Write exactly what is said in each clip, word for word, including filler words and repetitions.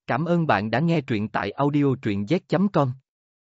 Cảm ơn bạn đã nghe truyện tại audio truyện z chấm com.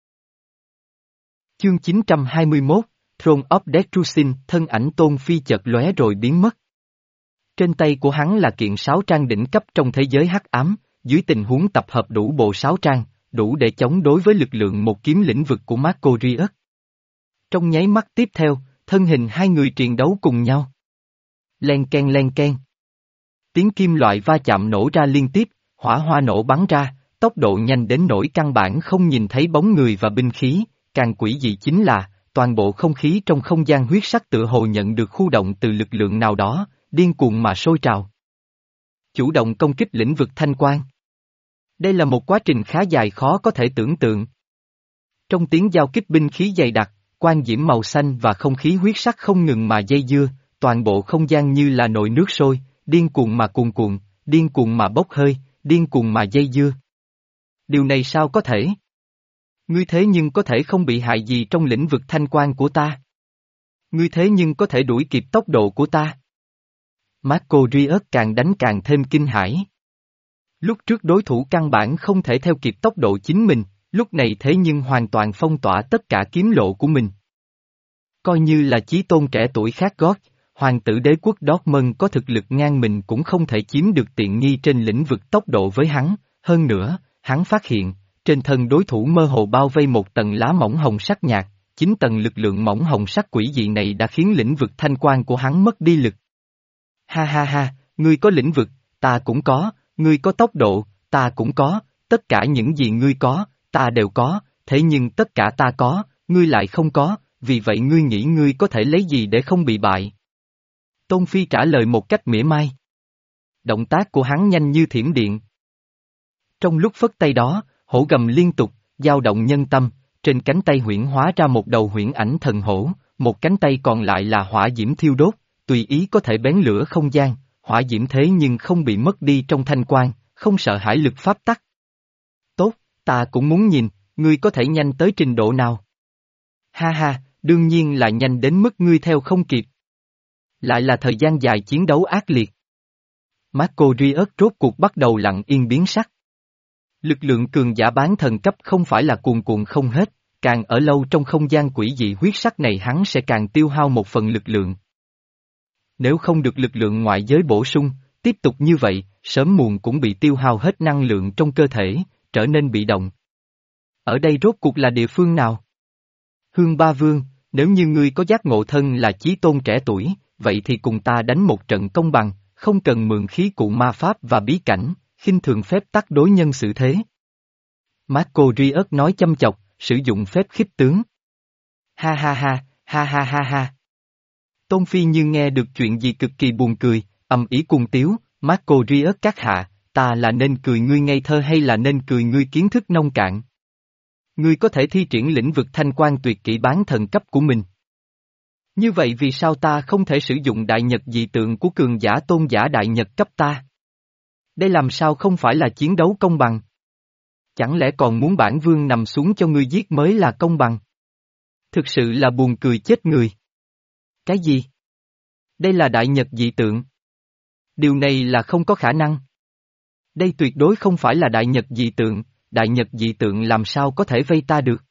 Chương chín trăm hai mươi mốt, Throne of Destruction, thân ảnh Tôn Phi chợt lóe rồi biến mất. Trên tay của hắn là kiện sáo trang đỉnh cấp trong thế giới hắc ám, dưới tình huống tập hợp đủ bộ sáo trang, đủ để chống đối với lực lượng một kiếm lĩnh vực của Macorius. Trong nháy mắt tiếp theo, thân hình hai người triền đấu cùng nhau. Len ken len ken. Tiếng kim loại va chạm nổ ra liên tiếp, hỏa hoa nổ bắn ra, tốc độ nhanh đến nỗi căn bản không nhìn thấy bóng người và binh khí, càng quỷ dị chính là, toàn bộ không khí trong không gian huyết sắc tựa hồ nhận được khu động từ lực lượng nào đó, điên cuồng mà sôi trào. Chủ động công kích lĩnh vực thanh quang. Đây là một quá trình khá dài khó có thể tưởng tượng. Trong tiếng giao kích binh khí dày đặc, quang diễm màu xanh và không khí huyết sắc không ngừng mà dây dưa, toàn bộ không gian như là nồi nước sôi, điên cuồng mà cuồn cuộn, điên cuồng mà bốc hơi, điên cuồng mà dây dưa. Điều này sao có thể? Ngươi thế nhưng có thể không bị hại gì trong lĩnh vực thanh quan của ta. Ngươi thế nhưng có thể đuổi kịp tốc độ của ta. Macorius càng đánh càng thêm kinh hãi. Lúc trước đối thủ căn bản không thể theo kịp tốc độ chính mình, lúc này thế nhưng hoàn toàn phong tỏa tất cả kiếm lộ của mình. Coi như là chí tôn trẻ tuổi khác gót, hoàng tử đế quốc Dortmund có thực lực ngang mình cũng không thể chiếm được tiện nghi trên lĩnh vực tốc độ với hắn, hơn nữa, hắn phát hiện, trên thân đối thủ mơ hồ bao vây một tầng lá mỏng hồng sắc nhạt, chính tầng lực lượng mỏng hồng sắc quỷ dị này đã khiến lĩnh vực thanh quan của hắn mất đi lực. Ha ha ha, ngươi có lĩnh vực, ta cũng có, ngươi có tốc độ, ta cũng có, tất cả những gì ngươi có, ta đều có, thế nhưng tất cả ta có, ngươi lại không có, vì vậy ngươi nghĩ ngươi có thể lấy gì để không bị bại? Tôn Phi trả lời một cách mỉa mai. Động tác của hắn nhanh như thiểm điện. Trong lúc phất tay đó, hổ gầm liên tục, dao động nhân tâm, trên cánh tay huyễn hóa ra một đầu huyễn ảnh thần hổ, một cánh tay còn lại là hỏa diễm thiêu đốt, tùy ý có thể bén lửa không gian, hỏa diễm thế nhưng không bị mất đi trong thanh quang, không sợ hãi lực pháp tắc. Tốt, ta cũng muốn nhìn, ngươi có thể nhanh tới trình độ nào? Ha ha, đương nhiên là nhanh đến mức ngươi theo không kịp. Lại là thời gian dài chiến đấu ác liệt. Macorius rốt cuộc bắt đầu lặng yên biến sắc. Lực lượng cường giả bán thần cấp không phải là cuồn cuộn không hết, càng ở lâu trong không gian quỷ dị huyết sắc này hắn sẽ càng tiêu hao một phần lực lượng. Nếu không được lực lượng ngoại giới bổ sung, tiếp tục như vậy, sớm muộn cũng bị tiêu hao hết năng lượng trong cơ thể, trở nên bị động. Ở đây rốt cuộc là địa phương nào? Hương Ba Vương, nếu như ngươi có giác ngộ thân là chí tôn trẻ tuổi, vậy thì cùng ta đánh một trận công bằng, không cần mượn khí cụ ma pháp và bí cảnh, khinh thường phép tắc đối nhân xử thế. Macorius nói châm chọc, sử dụng phép khích tướng. Ha ha ha, ha ha ha ha. Tôn Phi như nghe được chuyện gì cực kỳ buồn cười, ầm ĩ cuồng tiếu, Macorius các hạ, ta là nên cười ngươi ngây thơ hay là nên cười ngươi kiến thức nông cạn? Ngươi có thể thi triển lĩnh vực thanh quan tuyệt kỹ bán thần cấp của mình. Như vậy vì sao ta không thể sử dụng đại nhật dị tượng của cường giả tôn giả đại nhật cấp ta? Đây làm sao không phải là chiến đấu công bằng? Chẳng lẽ còn muốn bản vương nằm xuống cho ngươi giết mới là công bằng? Thực sự là buồn cười chết người. Cái gì? Đây là đại nhật dị tượng. Điều này là không có khả năng. Đây tuyệt đối không phải là đại nhật dị tượng, đại nhật dị tượng làm sao có thể vây ta được?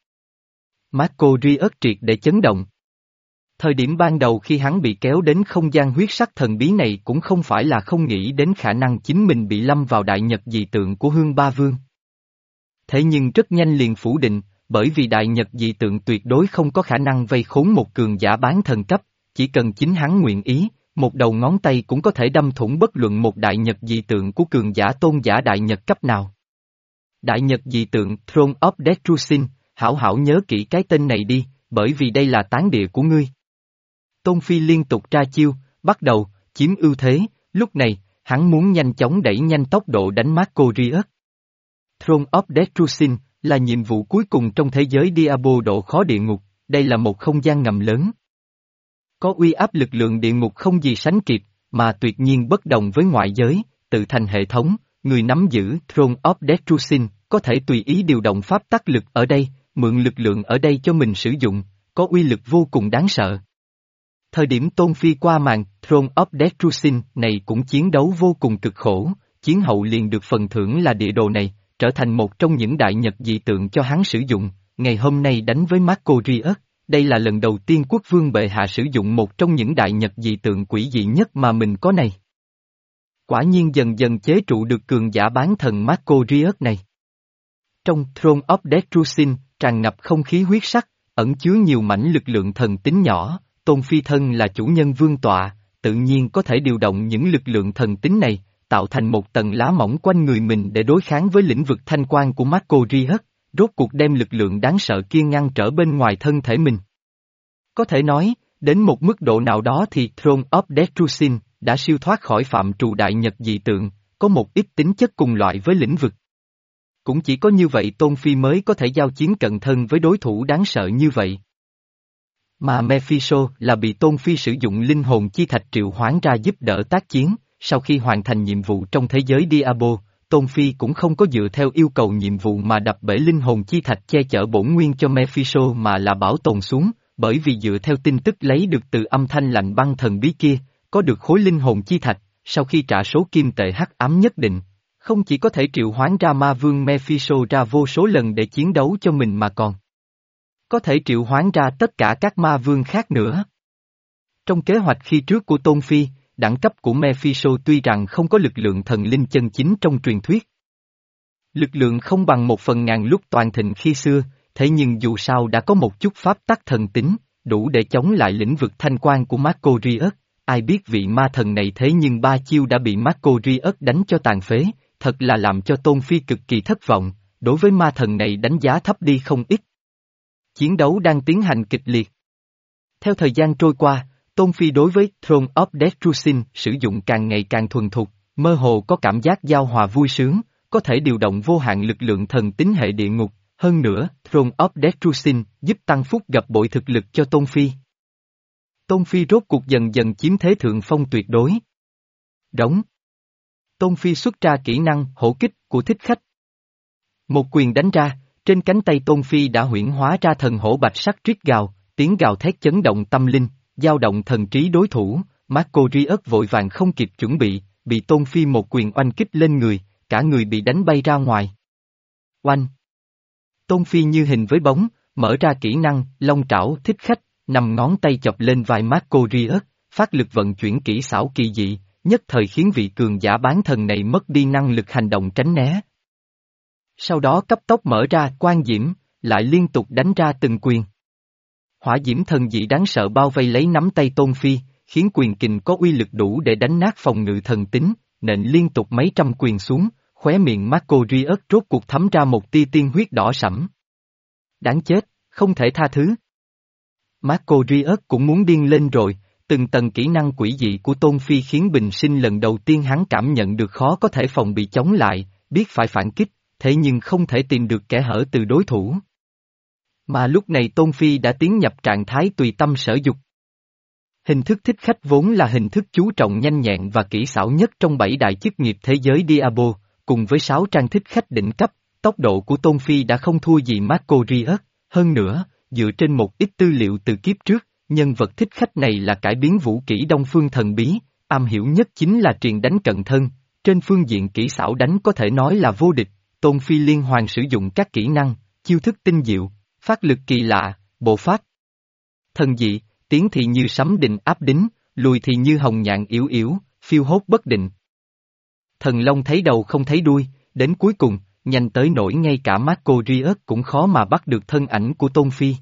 Macorius triệt để chấn động. Thời điểm ban đầu khi hắn bị kéo đến không gian huyết sắc thần bí này cũng không phải là không nghĩ đến khả năng chính mình bị lâm vào đại nhật dị tượng của Hương Ba Vương. Thế nhưng rất nhanh liền phủ định, bởi vì đại nhật dị tượng tuyệt đối không có khả năng vây khốn một cường giả bán thần cấp, chỉ cần chính hắn nguyện ý, một đầu ngón tay cũng có thể đâm thủng bất luận một đại nhật dị tượng của cường giả tôn giả đại nhật cấp nào. Đại nhật dị tượng Throne of Destruction, hảo hảo nhớ kỹ cái tên này đi, bởi vì đây là tán địa của ngươi. Tôn Phi liên tục ra chiêu, bắt đầu, chiếm ưu thế, lúc này, hắn muốn nhanh chóng đẩy nhanh tốc độ đánh Macorius. Throne of Destruction là nhiệm vụ cuối cùng trong thế giới Diablo độ khó địa ngục, đây là một không gian ngầm lớn. Có uy áp lực lượng địa ngục không gì sánh kịp, mà tuyệt nhiên bất đồng với ngoại giới, tự thành hệ thống, người nắm giữ Throne of Destruction, có thể tùy ý điều động pháp tắc lực ở đây, mượn lực lượng ở đây cho mình sử dụng, có uy lực vô cùng đáng sợ. Thời điểm Tôn Phi qua màn, Throne of Destruction này cũng chiến đấu vô cùng cực khổ, chiến hậu liền được phần thưởng là địa đồ này, trở thành một trong những đại nhật dị tượng cho hắn sử dụng, ngày hôm nay đánh với Macorius, đây là lần đầu tiên quốc vương bệ hạ sử dụng một trong những đại nhật dị tượng quỷ dị nhất mà mình có này. Quả nhiên dần dần chế trụ được cường giả bán thần Macorius này. Trong Throne of Destruction, tràn ngập không khí huyết sắc, ẩn chứa nhiều mảnh lực lượng thần tính nhỏ, Tôn Phi thân là chủ nhân vương tọa, tự nhiên có thể điều động những lực lượng thần tính này, tạo thành một tầng lá mỏng quanh người mình để đối kháng với lĩnh vực thanh quan của Macorius, rốt cuộc đem lực lượng đáng sợ kia ngăn trở bên ngoài thân thể mình. Có thể nói, đến một mức độ nào đó thì Throne of Destruction đã siêu thoát khỏi phạm trù đại nhật dị tượng, có một ít tính chất cùng loại với lĩnh vực. Cũng chỉ có như vậy Tôn Phi mới có thể giao chiến cận thân với đối thủ đáng sợ như vậy. Mà Mephisto là bị Tôn Phi sử dụng linh hồn chi thạch triệu hoán ra giúp đỡ tác chiến, sau khi hoàn thành nhiệm vụ trong thế giới Diablo, Tôn Phi cũng không có dựa theo yêu cầu nhiệm vụ mà đập bể linh hồn chi thạch che chở bổn nguyên cho Mephisto mà là bảo tồn xuống, bởi vì dựa theo tin tức lấy được từ âm thanh lạnh băng thần bí kia, có được khối linh hồn chi thạch, sau khi trả số kim tệ hắc ám nhất định, không chỉ có thể triệu hoán ra ma vương Mephisto ra vô số lần để chiến đấu cho mình mà còn có thể triệu hoán ra tất cả các ma vương khác nữa. Trong kế hoạch khi trước của Tôn Phi, đẳng cấp của Mephisto tuy rằng không có lực lượng thần linh chân chính trong truyền thuyết. Lực lượng không bằng một phần ngàn lúc toàn thịnh khi xưa, thế nhưng dù sao đã có một chút pháp tắc thần tính, đủ để chống lại lĩnh vực thanh quan của Macorius. Ai biết vị ma thần này thế nhưng ba chiêu đã bị Macorius đánh cho tàn phế, thật là làm cho Tôn Phi cực kỳ thất vọng, đối với ma thần này đánh giá thấp đi không ít. Chiến đấu đang tiến hành kịch liệt. Theo thời gian trôi qua, Tôn Phi đối với Throne of Destruction sử dụng càng ngày càng thuần thục, mơ hồ có cảm giác giao hòa vui sướng, có thể điều động vô hạn lực lượng thần tính hệ địa ngục, hơn nữa, Throne of Destruction giúp tăng phúc gặp bội thực lực cho Tôn Phi. Tôn Phi rốt cuộc dần dần chiếm thế thượng phong tuyệt đối. Đóng. Tôn Phi xuất ra kỹ năng hổ kích của thích khách. Một quyền đánh ra, trên cánh tay Tôn Phi đã huyễn hóa ra thần hổ bạch sắc rít gào, tiếng gào thét chấn động tâm linh, dao động thần trí đối thủ, Macorius vội vàng không kịp chuẩn bị, bị Tôn Phi một quyền oanh kích lên người, cả người bị đánh bay ra ngoài. Oanh! Tôn Phi như hình với bóng, mở ra kỹ năng, long trảo thích khách, nằm ngón tay chọc lên vai Macorius, phát lực vận chuyển kỹ xảo kỳ dị, nhất thời khiến vị cường giả bán thần này mất đi năng lực hành động tránh né. Sau đó cấp tốc mở ra quan diễm, lại liên tục đánh ra từng quyền. Hỏa diễm thần dị đáng sợ bao vây lấy nắm tay Tôn Phi, khiến quyền kình có uy lực đủ để đánh nát phòng ngự thần tính, nện liên tục mấy trăm quyền xuống, khóe miệng Macorius rốt cuộc thấm ra một tia tiên huyết đỏ sẫm. Đáng chết, không thể tha thứ. Macorius cũng muốn điên lên rồi, từng tầng kỹ năng quỷ dị của Tôn Phi khiến bình sinh lần đầu tiên hắn cảm nhận được khó có thể phòng bị chống lại, biết phải phản kích, thế nhưng không thể tìm được kẽ hở từ đối thủ. Mà lúc này Tôn Phi đã tiến nhập trạng thái tùy tâm sở dục. Hình thức thích khách vốn là hình thức chú trọng nhanh nhẹn và kỹ xảo nhất trong bảy đại chức nghiệp thế giới Diablo, cùng với sáu trang thích khách đỉnh cấp, tốc độ của Tôn Phi đã không thua gì Macorius, hơn nữa, dựa trên một ít tư liệu từ kiếp trước, nhân vật thích khách này là cải biến vũ kỹ Đông Phương thần bí, am hiểu nhất chính là truyền đánh cận thân, trên phương diện kỹ xảo đánh có thể nói là vô địch, Tôn Phi liên hoàn sử dụng các kỹ năng, chiêu thức tinh diệu, phát lực kỳ lạ, bộ pháp thần dị, tiến thì như sấm định áp đính, lùi thì như hồng nhạn yếu yếu, phiêu hốt bất định. Thần Long thấy đầu không thấy đuôi, đến cuối cùng, nhanh tới nỗi ngay cả Macorius cũng khó mà bắt được thân ảnh của Tôn Phi.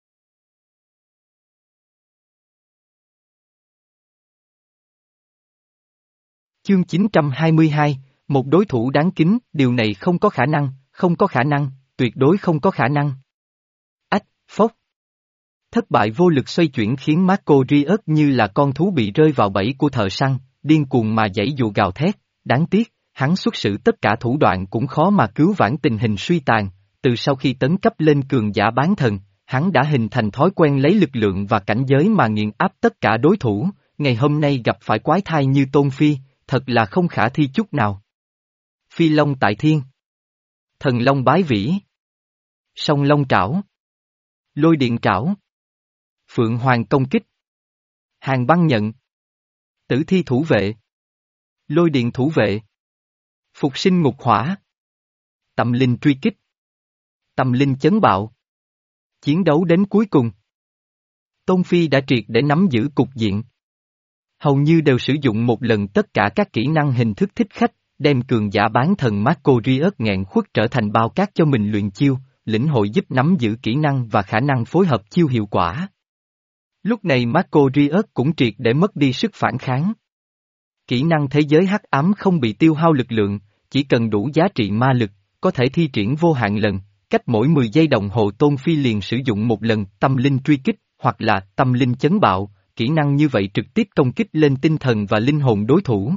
Chương chín trăm hai mươi hai, một đối thủ đáng kính, điều này không có khả năng, không có khả năng, tuyệt đối không có khả năng. Ách, phốc. Thất bại vô lực xoay chuyển khiến Macorius như là con thú bị rơi vào bẫy của thợ săn, điên cuồng mà giãy dụ gào thét, đáng tiếc, hắn xuất sử tất cả thủ đoạn cũng khó mà cứu vãn tình hình suy tàn, từ sau khi tấn cấp lên cường giả bán thần, hắn đã hình thành thói quen lấy lực lượng và cảnh giới mà nghiền áp tất cả đối thủ, ngày hôm nay gặp phải quái thai như Tôn Phi, thật là không khả thi chút nào. Phi Long tại thiên. Thần Long bái vĩ. Song Long trảo. Lôi điện trảo. Phượng Hoàng công kích. Hàng băng nhận. Tử thi thủ vệ. Lôi điện thủ vệ. Phục sinh ngục hỏa. tâm linh truy kích. Tâm linh chấn bạo. Chiến đấu đến cuối cùng. Tôn Phi đã triệt để nắm giữ cục diện. Hầu như đều sử dụng một lần tất cả các kỹ năng hình thức thích khách, đem cường giả bán thần Marco Riot nghẹn khuất trở thành bao cát cho mình luyện chiêu, lĩnh hội giúp nắm giữ kỹ năng và khả năng phối hợp chiêu hiệu quả. Lúc này Marco Riot cũng triệt để mất đi sức phản kháng. Kỹ năng thế giới hắc ám không bị tiêu hao lực lượng, chỉ cần đủ giá trị ma lực, có thể thi triển vô hạn lần, cách mỗi mười giây đồng hồ Tôn Phi liền sử dụng một lần tâm linh truy kích, hoặc là tâm linh chấn bạo, kỹ năng như vậy trực tiếp công kích lên tinh thần và linh hồn đối thủ.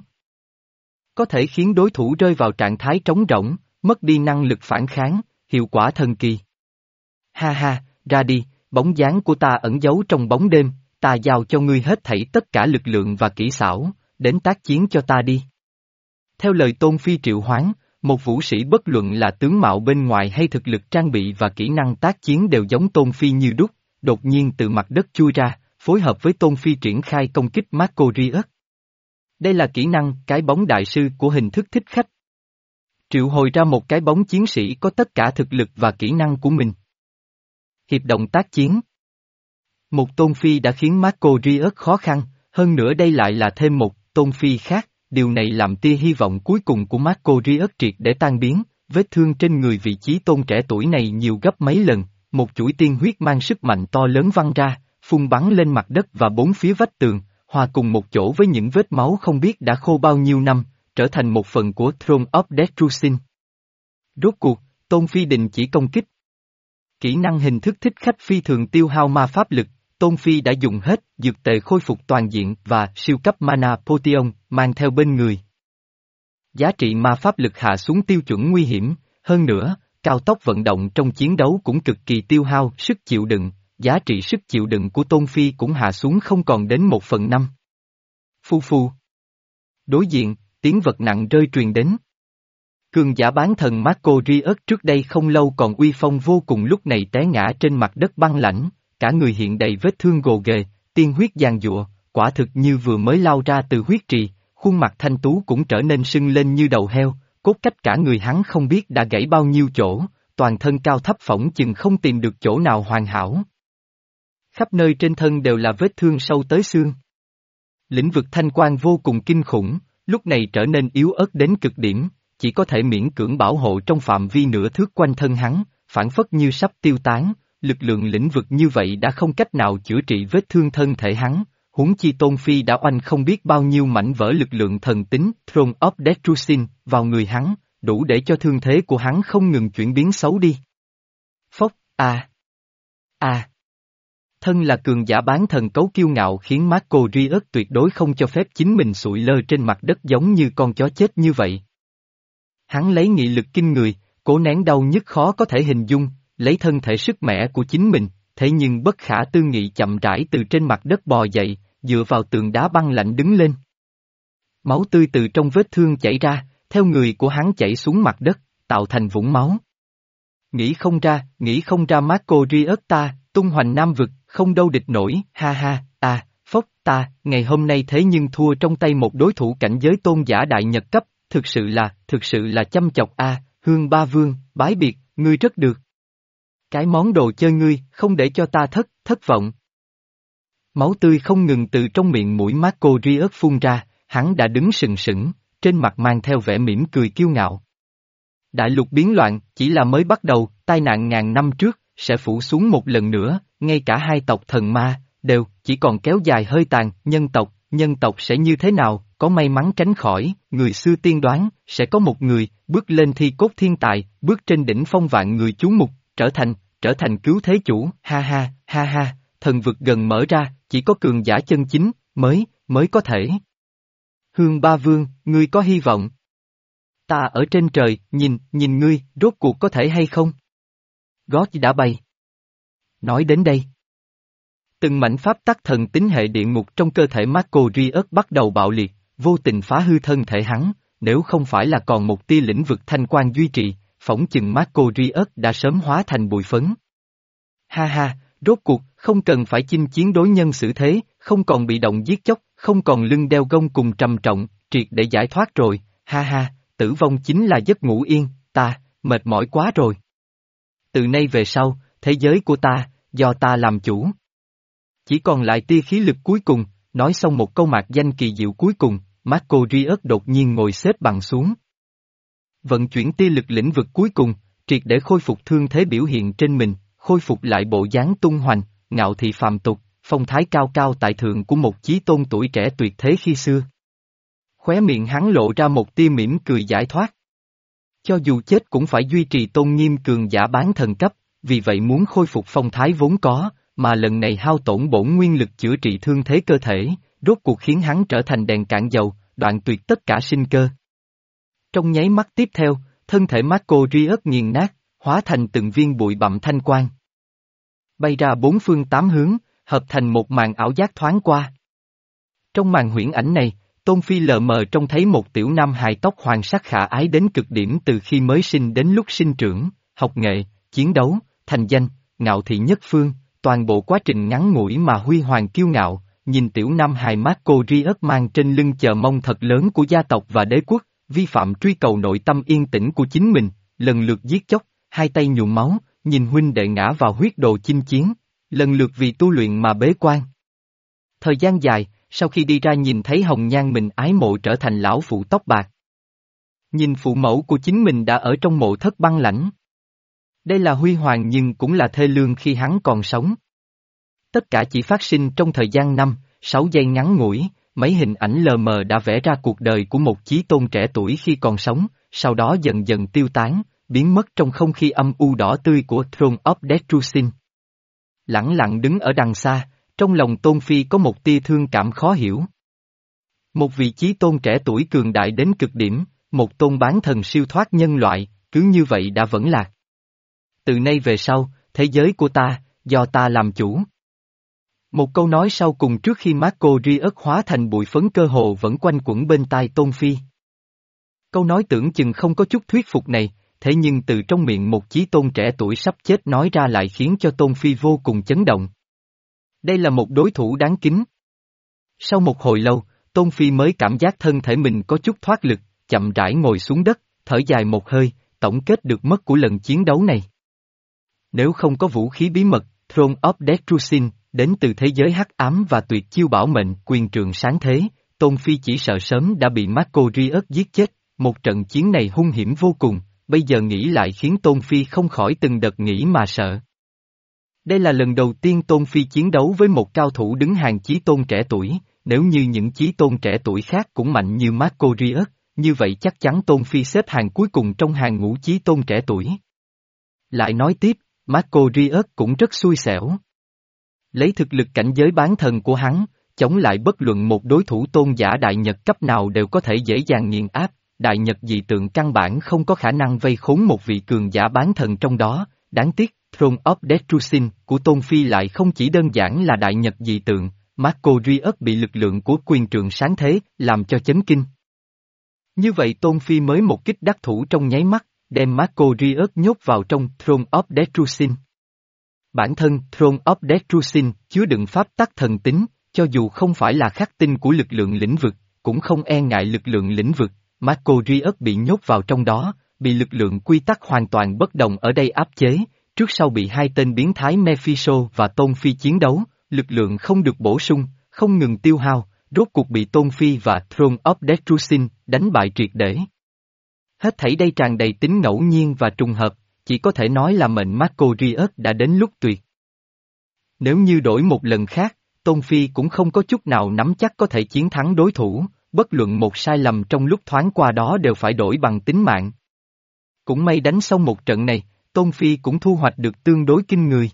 Có thể khiến đối thủ rơi vào trạng thái trống rỗng, mất đi năng lực phản kháng, hiệu quả thần kỳ. Ha ha, ra đi, bóng dáng của ta ẩn giấu trong bóng đêm, ta giao cho ngươi hết thảy tất cả lực lượng và kỹ xảo, đến tác chiến cho ta đi. Theo lời Tôn Phi triệu hoán, một vũ sĩ bất luận là tướng mạo bên ngoài hay thực lực trang bị và kỹ năng tác chiến đều giống Tôn Phi như đúc, đột nhiên từ mặt đất chui ra, phối hợp với Tôn Phi triển khai công kích Marco Riot. Đây là kỹ năng cái bóng đại sư của hình thức thích khách. Triệu hồi ra một cái bóng chiến sĩ có tất cả thực lực và kỹ năng của mình. Hiệp động tác chiến. Một Tôn Phi đã khiến Marco Riot khó khăn, hơn nữa đây lại là thêm một Tôn Phi khác, điều này làm tia hy vọng cuối cùng của Marco Riot triệt để tan biến, vết thương trên người vị trí tôn trẻ tuổi này nhiều gấp mấy lần, một chuỗi tiên huyết mang sức mạnh to lớn văng ra, phun bắn lên mặt đất và bốn phía vách tường, hòa cùng một chỗ với những vết máu không biết đã khô bao nhiêu năm, trở thành một phần của Throne of Destruction. Rốt cuộc, Tôn Phi đình chỉ công kích. Kỹ năng hình thức thích khách phi thường tiêu hao ma pháp lực, Tôn Phi đã dùng hết dược tề khôi phục toàn diện và siêu cấp mana potion mang theo bên người. Giá trị ma pháp lực hạ xuống tiêu chuẩn nguy hiểm, hơn nữa, cao tốc vận động trong chiến đấu cũng cực kỳ tiêu hao sức chịu đựng, giá trị sức chịu đựng của Tôn Phi cũng hạ xuống không còn đến một phần năm. Phu phu. Đối diện, tiếng vật nặng rơi truyền đến. Cường giả bán thần Marco Riot trước đây không lâu còn uy phong vô cùng lúc này té ngã trên mặt đất băng lãnh, cả người hiện đầy vết thương gồ ghề, tiên huyết giàn giụa, quả thực như vừa mới lao ra từ huyết trì, khuôn mặt thanh tú cũng trở nên sưng lên như đầu heo, cốt cách cả người hắn không biết đã gãy bao nhiêu chỗ, toàn thân cao thấp phỏng chừng không tìm được chỗ nào hoàn hảo. Khắp nơi trên thân đều là vết thương sâu tới xương. Lĩnh vực thanh quan vô cùng kinh khủng, lúc này trở nên yếu ớt đến cực điểm, chỉ có thể miễn cưỡng bảo hộ trong phạm vi nửa thước quanh thân hắn, phản phất như sắp tiêu tán, lực lượng lĩnh vực như vậy đã không cách nào chữa trị vết thương thân thể hắn, huống chi Tôn Phi đã oanh không biết bao nhiêu mảnh vỡ lực lượng thần tính Throne of Destruction vào người hắn, đủ để cho thương thế của hắn không ngừng chuyển biến xấu đi. Phốc, à, à. Thân là cường giả bán thần cấu kiêu ngạo khiến Marco Riot tuyệt đối không cho phép chính mình sụi lơ trên mặt đất giống như con chó chết như vậy. Hắn lấy nghị lực kinh người, cố nén đau nhức khó có thể hình dung, lấy thân thể sức mẻ của chính mình, thế nhưng bất khả tư nghị chậm rãi từ trên mặt đất bò dậy, dựa vào tường đá băng lạnh đứng lên. Máu tươi từ trong vết thương chảy ra, theo người của hắn chảy xuống mặt đất, tạo thành vũng máu. Nghĩ không ra, nghĩ không ra Marco Riot ta, tung hoành nam vực, không đâu địch nổi, ha ha, à, phốc ta, ngày hôm nay thế nhưng thua trong tay một đối thủ cảnh giới tôn giả đại nhật cấp, thực sự là, thực sự là chăm chọc a, à, Hương Ba Vương, bái biệt, ngươi rất được. Cái món đồ chơi ngươi, không để cho ta thất, thất vọng. Máu tươi không ngừng từ trong miệng mũi Marco Riot phun ra, hắn đã đứng sừng sững, trên mặt mang theo vẻ mỉm cười kiêu ngạo. Đại lục biến loạn, chỉ là mới bắt đầu, tai nạn ngàn năm trước, sẽ phủ xuống một lần nữa, ngay cả hai tộc thần ma, đều, chỉ còn kéo dài hơi tàn, nhân tộc, nhân tộc sẽ như thế nào, có may mắn tránh khỏi, người xưa tiên đoán, sẽ có một người, bước lên thi cốt thiên tài, bước trên đỉnh phong vạn người chú mục, trở thành, trở thành cứu thế chủ, ha ha, ha ha, thần vực gần mở ra, chỉ có cường giả chân chính, mới, mới có thể. Hương Ba Vương, ngươi có hy vọng. Ta ở trên trời, nhìn, nhìn ngươi, rốt cuộc có thể hay không? Gót đã bay. Nói đến đây. Từng mảnh pháp tắc thần tính hệ địa ngục trong cơ thể Marco Riot bắt đầu bạo liệt, vô tình phá hư thân thể hắn, nếu không phải là còn một tia lĩnh vực thanh quan duy trì, phỏng chừng Marco Riot đã sớm hóa thành bụi phấn. Ha ha, rốt cuộc, không cần phải chinh chiến đối nhân xử thế, không còn bị động giết chóc, không còn lưng đeo gông cùng trầm trọng, triệt để giải thoát rồi, ha ha, tử vong chính là giấc ngủ yên, ta, mệt mỏi quá rồi. Từ nay về sau, thế giới của ta, do ta làm chủ. Chỉ còn lại tia khí lực cuối cùng, nói xong một câu mạc danh kỳ diệu cuối cùng, Marco Rius đột nhiên ngồi xếp bằng xuống. Vận chuyển tia lực lĩnh vực cuối cùng, triệt để khôi phục thương thế biểu hiện trên mình, khôi phục lại bộ dáng tung hoành, ngạo thị phàm tục, phong thái cao cao tại thượng của một chí tôn tuổi trẻ tuyệt thế khi xưa. Khóe miệng hắn lộ ra một tia mỉm cười giải thoát. Cho dù chết cũng phải duy trì tôn nghiêm cường giả bán thần cấp, vì vậy muốn khôi phục phong thái vốn có, mà lần này hao tổn bổn nguyên lực chữa trị thương thế cơ thể, rốt cuộc khiến hắn trở thành đèn cạn dầu, đoạn tuyệt tất cả sinh cơ. Trong nháy mắt tiếp theo, thân thể Marco Rius nghiền nát, hóa thành từng viên bụi bặm thanh quang. Bay ra bốn phương tám hướng, hợp thành một màn ảo giác thoáng qua. Trong màn huyễn ảnh này, Tôn Phi lờ mờ trông thấy một tiểu nam hài tóc hoàng sắc khả ái đến cực điểm từ khi mới sinh đến lúc sinh trưởng, học nghệ, chiến đấu, thành danh, ngạo thị nhất phương, toàn bộ quá trình ngắn ngủi mà huy hoàng kiêu ngạo, nhìn tiểu nam hài Marco Rius mang trên lưng chờ mong thật lớn của gia tộc và đế quốc, vi phạm truy cầu nội tâm yên tĩnh của chính mình, lần lượt giết chóc, hai tay nhuộm máu, nhìn huynh đệ ngã vào huyết đồ chinh chiến, lần lượt vì tu luyện mà bế quan. Thời gian dài, sau khi đi ra nhìn thấy hồng nhan mình ái mộ trở thành lão phụ tóc bạc. Nhìn phụ mẫu của chính mình đã ở trong mộ thất băng lãnh. Đây là huy hoàng nhưng cũng là thê lương khi hắn còn sống. Tất cả chỉ phát sinh trong thời gian năm, sáu giây ngắn ngủi, mấy hình ảnh lờ mờ đã vẽ ra cuộc đời của một chí tôn trẻ tuổi khi còn sống, sau đó dần dần tiêu tán, biến mất trong không khí âm u đỏ tươi của Throne of Destruction. Lẳng lặng đứng ở đằng xa, trong lòng Tôn Phi có một tia thương cảm khó hiểu. Một vị chí tôn trẻ tuổi cường đại đến cực điểm, một tôn bán thần siêu thoát nhân loại, cứ như vậy đã vẫn lạc. Từ nay về sau, thế giới của ta, do ta làm chủ. Một câu nói sau cùng trước khi Marco Rius hóa thành bụi phấn cơ hồ vẫn quanh quẩn bên tai Tôn Phi. Câu nói tưởng chừng không có chút thuyết phục này, thế nhưng từ trong miệng một chí tôn trẻ tuổi sắp chết nói ra lại khiến cho Tôn Phi vô cùng chấn động. Đây là một đối thủ đáng kính. Sau một hồi lâu, Tôn Phi mới cảm giác thân thể mình có chút thoát lực, chậm rãi ngồi xuống đất, thở dài một hơi, tổng kết được mất của lần chiến đấu này. Nếu không có vũ khí bí mật, Throne of Destruction, đến từ thế giới hắc ám và tuyệt chiêu bảo mệnh quyền trường sáng thế, Tôn Phi chỉ sợ sớm đã bị Marco Rius giết chết, một trận chiến này hung hiểm vô cùng, bây giờ nghĩ lại khiến Tôn Phi không khỏi từng đợt nghĩ mà sợ. Đây là lần đầu tiên Tôn Phi chiến đấu với một cao thủ đứng hàng chí tôn trẻ tuổi, nếu như những chí tôn trẻ tuổi khác cũng mạnh như Marco Rius, như vậy chắc chắn Tôn Phi xếp hàng cuối cùng trong hàng ngũ chí tôn trẻ tuổi. Lại nói tiếp, Marco Rius cũng rất xui xẻo. Lấy thực lực cảnh giới bán thần của hắn, chống lại bất luận một đối thủ tôn giả đại nhật cấp nào đều có thể dễ dàng nghiền áp, đại nhật dị tượng căn bản không có khả năng vây khốn một vị cường giả bán thần trong đó, đáng tiếc, Throne of Destruction của Tôn Phi lại không chỉ đơn giản là đại nhật dị tượng, Marco Rius bị lực lượng của quyền trượng sáng thế làm cho chấn kinh. Như vậy Tôn Phi mới một kích đắc thủ trong nháy mắt, đem Marco Rius nhốt vào trong Throne of Destruction. Bản thân Throne of Destruction chứa đựng pháp tắc thần tính, cho dù không phải là khắc tinh của lực lượng lĩnh vực, cũng không e ngại lực lượng lĩnh vực, Marco Rius bị nhốt vào trong đó, bị lực lượng quy tắc hoàn toàn bất đồng ở đây áp chế, trước sau bị hai tên biến thái Mephisto và Tôn Phi chiến đấu, lực lượng không được bổ sung, không ngừng tiêu hao, rốt cuộc bị Tôn Phi và Throne of Destruction đánh bại triệt để. Hết thảy đây tràn đầy tính ngẫu nhiên và trùng hợp, chỉ có thể nói là mệnh Marco Rius đã đến lúc tuyệt. Nếu như đổi một lần khác, Tôn Phi cũng không có chút nào nắm chắc có thể chiến thắng đối thủ, bất luận một sai lầm trong lúc thoáng qua đó đều phải đổi bằng tính mạng. Cũng may đánh xong một trận này, Tôn Phi cũng thu hoạch được tương đối kinh người.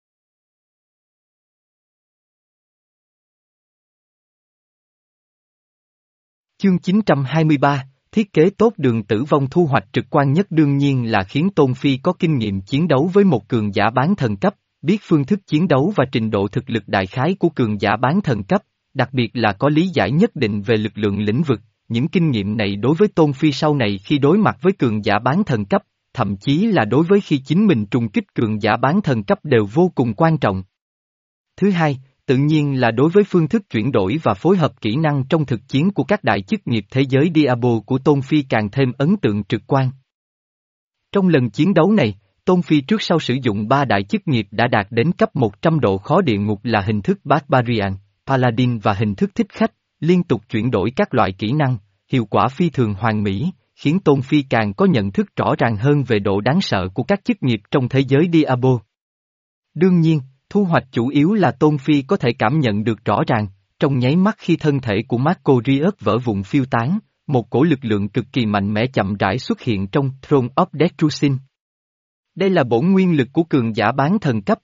Chương chín trăm hai mươi ba, thiết kế tốt đường tử vong thu hoạch trực quan nhất đương nhiên là khiến Tôn Phi có kinh nghiệm chiến đấu với một cường giả bán thần cấp, biết phương thức chiến đấu và trình độ thực lực đại khái của cường giả bán thần cấp, đặc biệt là có lý giải nhất định về lực lượng lĩnh vực, những kinh nghiệm này đối với Tôn Phi sau này khi đối mặt với cường giả bán thần cấp, thậm chí là đối với khi chính mình trùng kích cường giả bán thần cấp đều vô cùng quan trọng. Thứ hai, tự nhiên là đối với phương thức chuyển đổi và phối hợp kỹ năng trong thực chiến của các đại chức nghiệp thế giới Diablo của Tôn Phi càng thêm ấn tượng trực quan. Trong lần chiến đấu này, Tôn Phi trước sau sử dụng ba đại chức nghiệp đã đạt đến cấp một trăm độ khó địa ngục là hình thức Barbarian, Paladin và hình thức thích khách, liên tục chuyển đổi các loại kỹ năng, hiệu quả phi thường hoàn mỹ, khiến Tôn Phi càng có nhận thức rõ ràng hơn về độ đáng sợ của các chức nghiệp trong thế giới Diablo. Đương nhiên, thu hoạch chủ yếu là Tôn Phi có thể cảm nhận được rõ ràng, trong nháy mắt khi thân thể của Marco Riot vỡ vụn phiêu tán, một cổ lực lượng cực kỳ mạnh mẽ chậm rãi xuất hiện trong Throne of Destruction. Đây là bổn nguyên lực của cường giả bán thần cấp.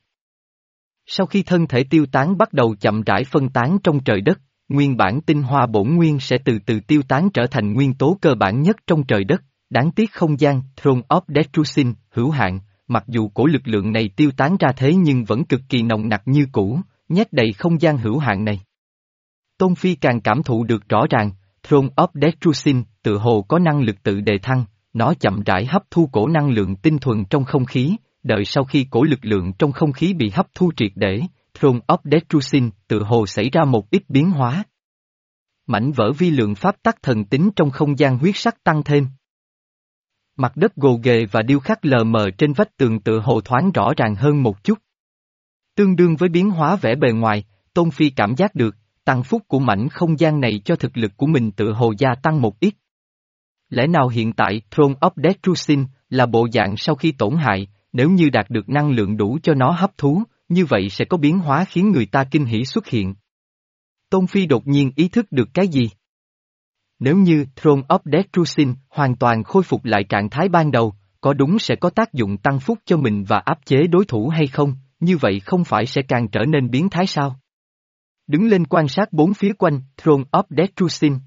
Sau khi thân thể tiêu tán bắt đầu chậm rãi phân tán trong trời đất, nguyên bản tinh hoa bổn nguyên sẽ từ từ tiêu tán trở thành nguyên tố cơ bản nhất trong trời đất, đáng tiếc không gian Throne of Destruction hữu hạn, mặc dù cổ lực lượng này tiêu tán ra thế nhưng vẫn cực kỳ nồng nặc như cũ, nhét đầy không gian hữu hạn này. Tôn Phi càng cảm thụ được rõ ràng, Throne of Destruction tự hồ có năng lực tự đề thăng, nó chậm rãi hấp thu cổ năng lượng tinh thuần trong không khí, đợi sau khi cổ lực lượng trong không khí bị hấp thu triệt để, Throne of Destruction tự hồ xảy ra một ít biến hóa. Mảnh vỡ vi lượng pháp tắc thần tính trong không gian huyết sắc tăng thêm. Mặt đất gồ ghề và điêu khắc lờ mờ trên vách tường tự hồ thoáng rõ ràng hơn một chút. Tương đương với biến hóa vẻ bề ngoài, Tôn Phi cảm giác được, tăng phúc của mảnh không gian này cho thực lực của mình tự hồ gia tăng một ít. Lẽ nào hiện tại Throne of Destruction là bộ dạng sau khi tổn hại, nếu như đạt được năng lượng đủ cho nó hấp thú, như vậy sẽ có biến hóa khiến người ta kinh hỉ xuất hiện. Tôn Phi đột nhiên ý thức được cái gì? Nếu như Throne of Destruction hoàn toàn khôi phục lại trạng thái ban đầu, có đúng sẽ có tác dụng tăng phúc cho mình và áp chế đối thủ hay không, như vậy không phải sẽ càng trở nên biến thái sao? Đứng lên quan sát bốn phía quanh Throne of Destruction.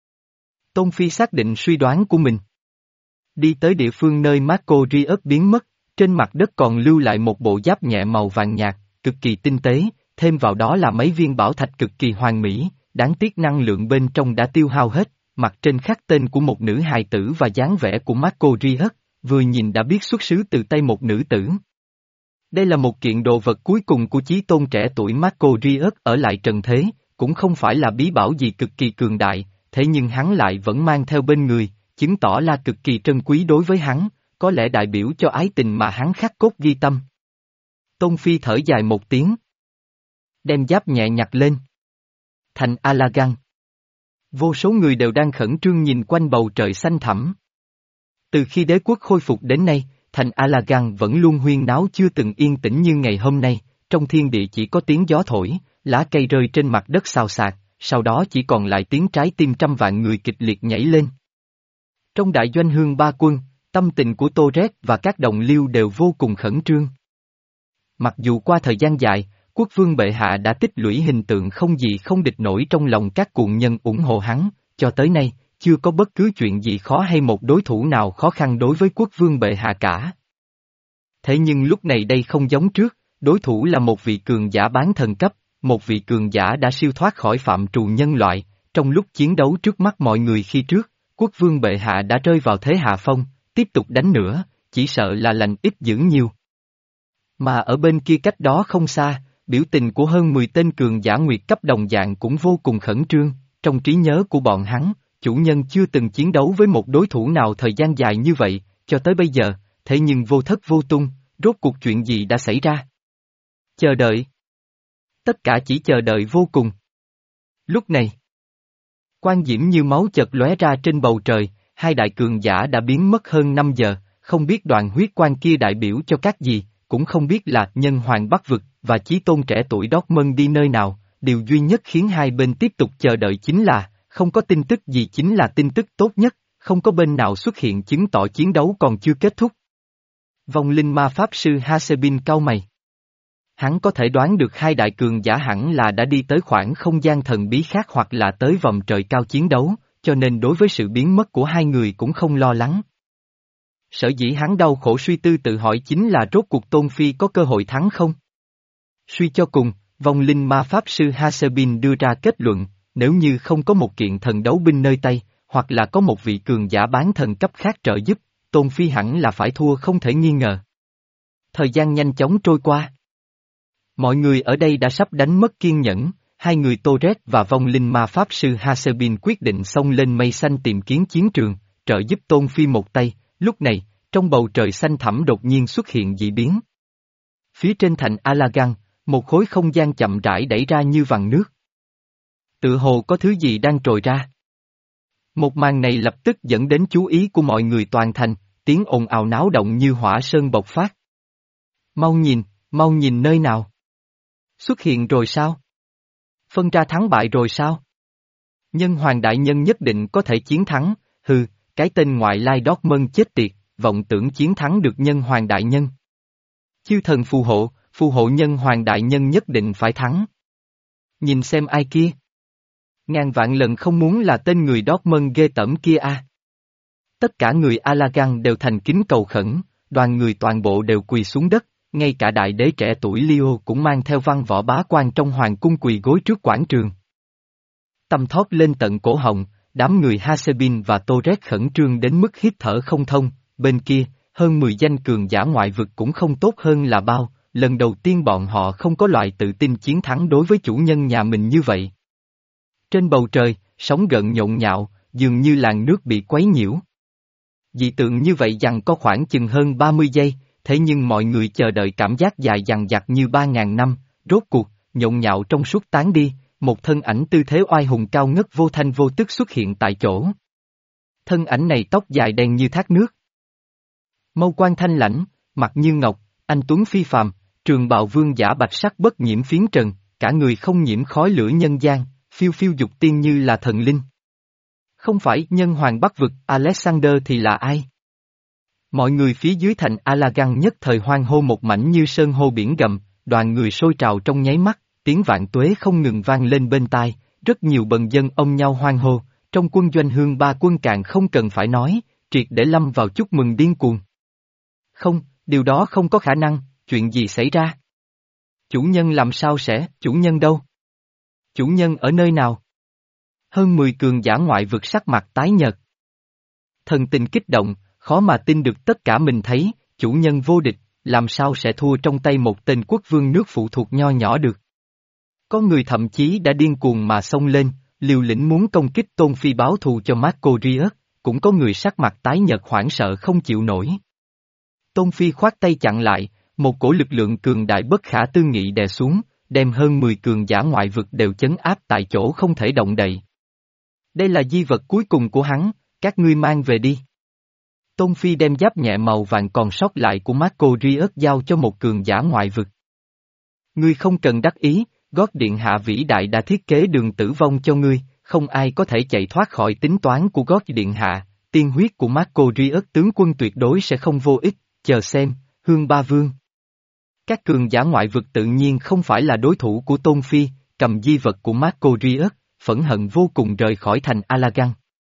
Tôn Phi xác định suy đoán của mình. Đi tới địa phương nơi Marco Riot biến mất, trên mặt đất còn lưu lại một bộ giáp nhẹ màu vàng nhạt, cực kỳ tinh tế, thêm vào đó là mấy viên bảo thạch cực kỳ hoàn mỹ, đáng tiếc năng lượng bên trong đã tiêu hao hết, mặt trên khắc tên của một nữ hài tử và dáng vẻ của Marco Riot, vừa nhìn đã biết xuất xứ từ tay một nữ tử. Đây là một kiện đồ vật cuối cùng của chí tôn trẻ tuổi Marco Riot ở lại trần thế, cũng không phải là bí bảo gì cực kỳ cường đại, thế nhưng hắn lại vẫn mang theo bên người, chứng tỏ là cực kỳ trân quý đối với hắn, có lẽ đại biểu cho ái tình mà hắn khắc cốt ghi tâm. Tôn Phi thở dài một tiếng. Đem giáp nhẹ nhặt lên. Thành Alagan. Vô số người đều đang khẩn trương nhìn quanh bầu trời xanh thẳm. Từ khi đế quốc khôi phục đến nay, thành Alagan vẫn luôn huyên náo chưa từng yên tĩnh như ngày hôm nay, trong thiên địa chỉ có tiếng gió thổi, lá cây rơi trên mặt đất xào xạc, sau đó chỉ còn lại tiếng trái tim trăm vạn người kịch liệt nhảy lên. Trong đại doanh hương ba quân, tâm tình của Tô Rét và các đồng liêu đều vô cùng khẩn trương. Mặc dù qua thời gian dài, quốc vương bệ hạ đã tích lũy hình tượng không gì không địch nổi trong lòng các cuồng nhân ủng hộ hắn, cho tới nay, chưa có bất cứ chuyện gì khó hay một đối thủ nào khó khăn đối với quốc vương bệ hạ cả. Thế nhưng lúc này đây không giống trước, đối thủ là một vị cường giả bán thần cấp, một vị cường giả đã siêu thoát khỏi phạm trù nhân loại, trong lúc chiến đấu trước mắt mọi người khi trước, quốc vương bệ hạ đã rơi vào thế hạ phong, tiếp tục đánh nữa, chỉ sợ là lành ít dữ nhiều. Mà ở bên kia cách đó không xa, biểu tình của hơn mười tên cường giả nguyệt cấp đồng dạng cũng vô cùng khẩn trương, trong trí nhớ của bọn hắn, chủ nhân chưa từng chiến đấu với một đối thủ nào thời gian dài như vậy, cho tới bây giờ, thế nhưng vô thất vô tung, rốt cuộc chuyện gì đã xảy ra? Chờ đợi. Tất cả chỉ chờ đợi vô cùng. Lúc này, quang diễm như máu chợt lóe ra trên bầu trời, hai đại cường giả đã biến mất hơn năm giờ, không biết đoàn huyết quang kia đại biểu cho các gì, cũng không biết là nhân hoàng Bắc vực và chí tôn trẻ tuổi Dortmund đi nơi nào, điều duy nhất khiến hai bên tiếp tục chờ đợi chính là, không có tin tức gì chính là tin tức tốt nhất, không có bên nào xuất hiện chứng tỏ chiến đấu còn chưa kết thúc. Vong linh ma pháp sư Hasebin cau mày. Hắn có thể đoán được hai đại cường giả hẳn là đã đi tới khoảng không gian thần bí khác hoặc là tới vòng trời cao chiến đấu, cho nên đối với sự biến mất của hai người cũng không lo lắng. Sở dĩ hắn đau khổ suy tư tự hỏi chính là rốt cuộc Tôn Phi có cơ hội thắng không? Suy cho cùng, vong linh ma pháp sư Hasebin đưa ra kết luận, nếu như không có một kiện thần đấu binh nơi tay, hoặc là có một vị cường giả bán thần cấp khác trợ giúp, Tôn Phi hẳn là phải thua không thể nghi ngờ. Thời gian nhanh chóng trôi qua. Mọi người ở đây đã sắp đánh mất kiên nhẫn, hai người Tô Rét và vong linh ma pháp sư Hasebin quyết định xông lên mây xanh tìm kiếm chiến trường, trợ giúp Tôn Phi một tay, lúc này, trong bầu trời xanh thẳm đột nhiên xuất hiện dị biến. Phía trên thành Alagan, một khối không gian chậm rãi đẩy ra như vằn nước. Tự hồ có thứ gì đang trồi ra. Một màn này lập tức dẫn đến chú ý của mọi người toàn thành, tiếng ồn ào náo động như hỏa sơn bộc phát. Mau nhìn, mau nhìn nơi nào. Xuất hiện rồi sao? Phân ra thắng bại rồi sao? Nhân hoàng đại nhân nhất định có thể chiến thắng, hừ, cái tên ngoại lai Dortmund chết tiệt, vọng tưởng chiến thắng được nhân hoàng đại nhân. Chư thần phù hộ, phù hộ nhân hoàng đại nhân nhất định phải thắng. Nhìn xem ai kia. Ngàn vạn lần không muốn là tên người Dortmund ghê tởm kia a. Tất cả người Alagan đều thành kính cầu khẩn, đoàn người toàn bộ đều quỳ xuống đất, ngay cả đại đế trẻ tuổi Leo cũng mang theo văn võ bá quan trong hoàng cung quỳ gối trước quảng trường. Tâm thoát lên tận cổ họng, đám người Hasebin và Torres khẩn trương đến mức hít thở không thông, bên kia, hơn mười danh cường giả ngoại vực cũng không tốt hơn là bao, lần đầu tiên bọn họ không có loại tự tin chiến thắng đối với chủ nhân nhà mình như vậy. Trên bầu trời, sóng gợn nhộn nhạo, dường như làn nước bị quấy nhiễu. Dị tượng như vậy dằng có khoảng chừng hơn ba mươi giây, thế nhưng mọi người chờ đợi cảm giác dài dằng dặc như ba ngàn năm, rốt cuộc, nhộn nhạo trong suốt tán đi, một thân ảnh tư thế oai hùng cao ngất vô thanh vô tức xuất hiện tại chỗ. Thân ảnh này tóc dài đen như thác nước. Mâu quan thanh lãnh, mặt như ngọc, anh tuấn phi phàm, trường bào vương giả bạch sắc bất nhiễm phiến trần, cả người không nhiễm khói lửa nhân gian, phiêu phiêu dục tiên như là thần linh. Không phải nhân hoàng Bắc vực Alexander thì là ai? Mọi người phía dưới thành Alagan nhất thời hoan hô một mảnh như sơn hô biển gầm, đoàn người sôi trào trong nháy mắt, tiếng vạn tuế không ngừng vang lên bên tai, rất nhiều bần dân ôm nhau hoan hô, trong quân doanh hương ba quân càng không cần phải nói, triệt để lâm vào chúc mừng điên cuồng. Không, điều đó không có khả năng, chuyện gì xảy ra? Chủ nhân làm sao sẽ, chủ nhân đâu? Chủ nhân ở nơi nào? Hơn mười cường giả ngoại vực sắc mặt tái nhợt. Thần tình kích động, khó mà tin được tất cả mình thấy, chủ nhân vô địch, làm sao sẽ thua trong tay một tên quốc vương nước phụ thuộc nho nhỏ được. Có người thậm chí đã điên cuồng mà xông lên, liều lĩnh muốn công kích Tôn Phi báo thù cho Marco Rius, cũng có người sắc mặt tái nhợt hoảng sợ không chịu nổi. Tôn Phi khoát tay chặn lại, một cổ lực lượng cường đại bất khả tư nghị đè xuống, đem hơn mười cường giả ngoại vực đều chấn áp tại chỗ không thể động đậy. Đây là di vật cuối cùng của hắn, các ngươi mang về đi. Tôn Phi đem giáp nhẹ màu vàng còn sót lại của Marco Rius giao cho một cường giả ngoại vực. Ngươi không cần đắc ý, gót điện hạ vĩ đại đã thiết kế đường tử vong cho ngươi, không ai có thể chạy thoát khỏi tính toán của gót điện hạ, tiên huyết của Marco Rius tướng quân tuyệt đối sẽ không vô ích, chờ xem, Hương Ba Vương. Các cường giả ngoại vực tự nhiên không phải là đối thủ của Tôn Phi, cầm di vật của Marco Rius, phẫn hận vô cùng rời khỏi thành Alagan.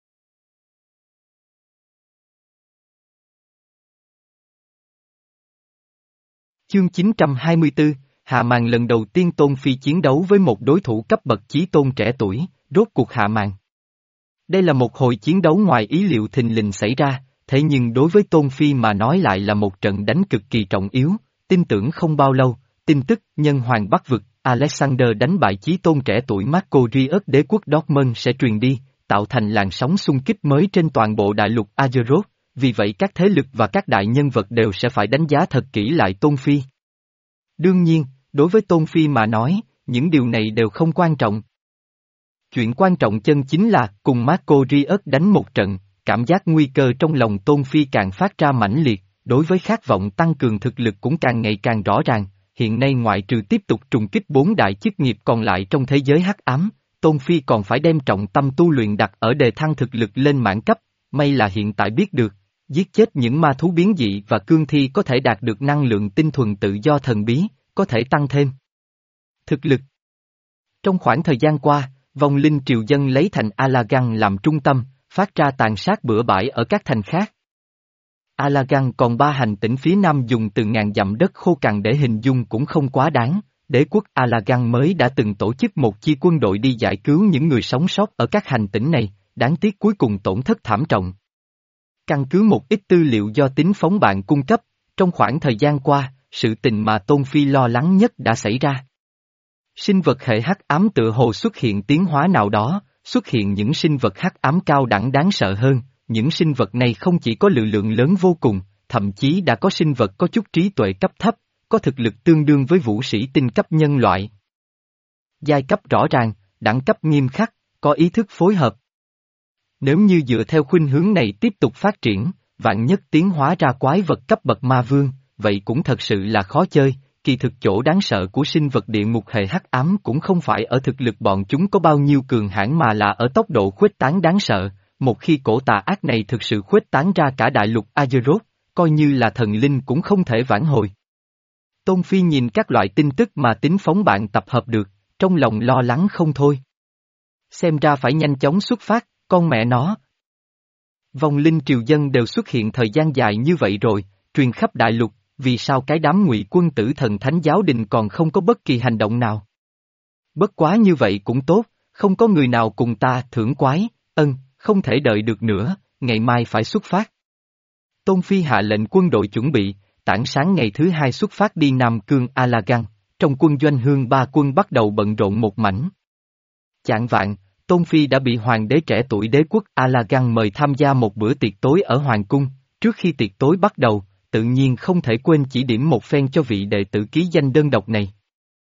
Chương chín trăm hai mươi tư, hạ màn lần đầu tiên Tôn Phi chiến đấu với một đối thủ cấp bậc chí tôn trẻ tuổi, rốt cuộc hạ màn. Đây là một hồi chiến đấu ngoài ý liệu thình lình xảy ra, thế nhưng đối với Tôn Phi mà nói lại là một trận đánh cực kỳ trọng yếu, tin tưởng không bao lâu, tin tức nhân hoàng Bắc vực, Alexander đánh bại chí tôn trẻ tuổi Marco Rius đế quốc Dortmund sẽ truyền đi, tạo thành làn sóng xung kích mới trên toàn bộ đại lục Azeroth, vì vậy các thế lực và các đại nhân vật đều sẽ phải đánh giá thật kỹ lại Tôn Phi. Đương nhiên, đối với Tôn Phi mà nói, những điều này đều không quan trọng. Chuyện quan trọng chân chính là cùng Marco Rius đánh một trận, cảm giác nguy cơ trong lòng Tôn Phi càng phát ra mãnh liệt, đối với khát vọng tăng cường thực lực cũng càng ngày càng rõ ràng. Hiện nay ngoại trừ tiếp tục trùng kích bốn đại chức nghiệp còn lại trong thế giới hắc ám, Tôn Phi còn phải đem trọng tâm tu luyện đặt ở đề thăng thực lực lên mãn cấp, may là hiện tại biết được, giết chết những ma thú biến dị và cương thi có thể đạt được năng lượng tinh thuần tự do thần bí, có thể tăng thêm thực lực. Trong khoảng thời gian qua, vong linh triều dân lấy thành Alagan làm trung tâm, phát ra tàn sát bừa bãi ở các thành khác. Alagan còn ba hành tỉnh phía nam dùng từ ngàn dặm đất khô cằn để hình dung cũng không quá đáng, đế quốc Alagan mới đã từng tổ chức một chi quân đội đi giải cứu những người sống sót ở các hành tỉnh này, đáng tiếc cuối cùng tổn thất thảm trọng. Căn cứ một ít tư liệu do tính phóng bạn cung cấp, trong khoảng thời gian qua, sự tình mà Tôn Phi lo lắng nhất đã xảy ra. Sinh vật hệ hắc ám tựa hồ xuất hiện tiến hóa nào đó, xuất hiện những sinh vật hắc ám cao đẳng đáng sợ hơn. Những sinh vật này không chỉ có lực lượng lớn vô cùng, thậm chí đã có sinh vật có chút trí tuệ cấp thấp, có thực lực tương đương với vũ sĩ tinh cấp nhân loại. Giai cấp rõ ràng, đẳng cấp nghiêm khắc, có ý thức phối hợp. Nếu như dựa theo khuynh hướng này tiếp tục phát triển, vạn nhất tiến hóa ra quái vật cấp bậc ma vương, vậy cũng thật sự là khó chơi. Kỳ thực chỗ đáng sợ của sinh vật địa ngục hệ hắc ám cũng không phải ở thực lực bọn chúng có bao nhiêu cường hãn mà là ở tốc độ khuếch tán đáng sợ. Một khi cổ tà ác này thực sự khuếch tán ra cả đại lục Azeroth, coi như là thần linh cũng không thể vãn hồi. Tôn Phi nhìn các loại tin tức mà tính phóng bạn tập hợp được, trong lòng lo lắng không thôi. Xem ra phải nhanh chóng xuất phát, con mẹ nó. Vong linh triều dân đều xuất hiện thời gian dài như vậy rồi, truyền khắp đại lục, vì sao cái đám ngụy quân tử thần thánh giáo đình còn không có bất kỳ hành động nào? Bất quá như vậy cũng tốt, không có người nào cùng ta thưởng quái, ân, không thể đợi được nữa, ngày mai phải xuất phát. Tôn Phi hạ lệnh quân đội chuẩn bị, tảng sáng ngày thứ hai xuất phát đi Nam Cương Alagan, trong quân doanh hương ba quân bắt đầu bận rộn một mảnh. Chạng vạn, Tôn Phi đã bị hoàng đế trẻ tuổi đế quốc Alagan mời tham gia một bữa tiệc tối ở hoàng cung, trước khi tiệc tối bắt đầu, tự nhiên không thể quên chỉ điểm một phen cho vị đệ tử ký danh đơn độc này.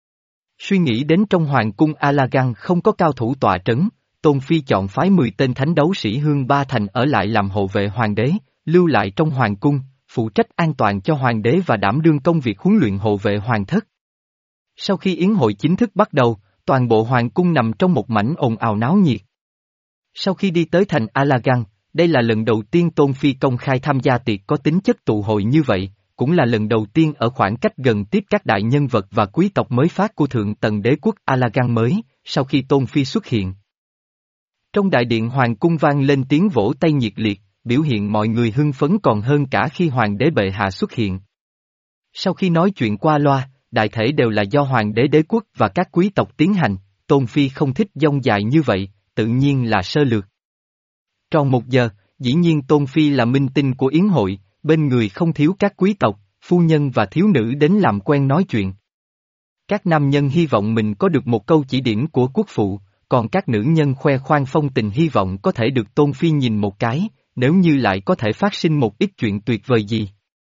Suy nghĩ đến trong hoàng cung Alagan không có cao thủ tọa trấn, Tôn Phi chọn phái mười tên thánh đấu sĩ hương ba thành ở lại làm hộ vệ hoàng đế, lưu lại trong hoàng cung, phụ trách an toàn cho hoàng đế và đảm đương công việc huấn luyện hộ vệ hoàng thất. Sau khi yến hội chính thức bắt đầu, toàn bộ hoàng cung nằm trong một mảnh ồn ào náo nhiệt. Sau khi đi tới thành Alagan, đây là lần đầu tiên Tôn Phi công khai tham gia tiệc có tính chất tụ hội như vậy, cũng là lần đầu tiên ở khoảng cách gần tiếp các đại nhân vật và quý tộc mới phát của thượng tầng đế quốc Alagan mới, sau khi Tôn Phi xuất hiện. Trong đại điện hoàng cung vang lên tiếng vỗ tay nhiệt liệt, biểu hiện mọi người hưng phấn còn hơn cả khi hoàng đế bệ hạ xuất hiện. Sau khi nói chuyện qua loa, đại thể đều là do hoàng đế đế quốc và các quý tộc tiến hành, Tôn Phi không thích dông dài như vậy, tự nhiên là sơ lược. Tròn một giờ, dĩ nhiên Tôn Phi là minh tinh của yến hội, bên người không thiếu các quý tộc, phu nhân và thiếu nữ đến làm quen nói chuyện. Các nam nhân hy vọng mình có được một câu chỉ điểm của quốc phụ, còn các nữ nhân khoe khoang phong tình hy vọng có thể được Tôn Phi nhìn một cái, nếu như lại có thể phát sinh một ít chuyện tuyệt vời gì.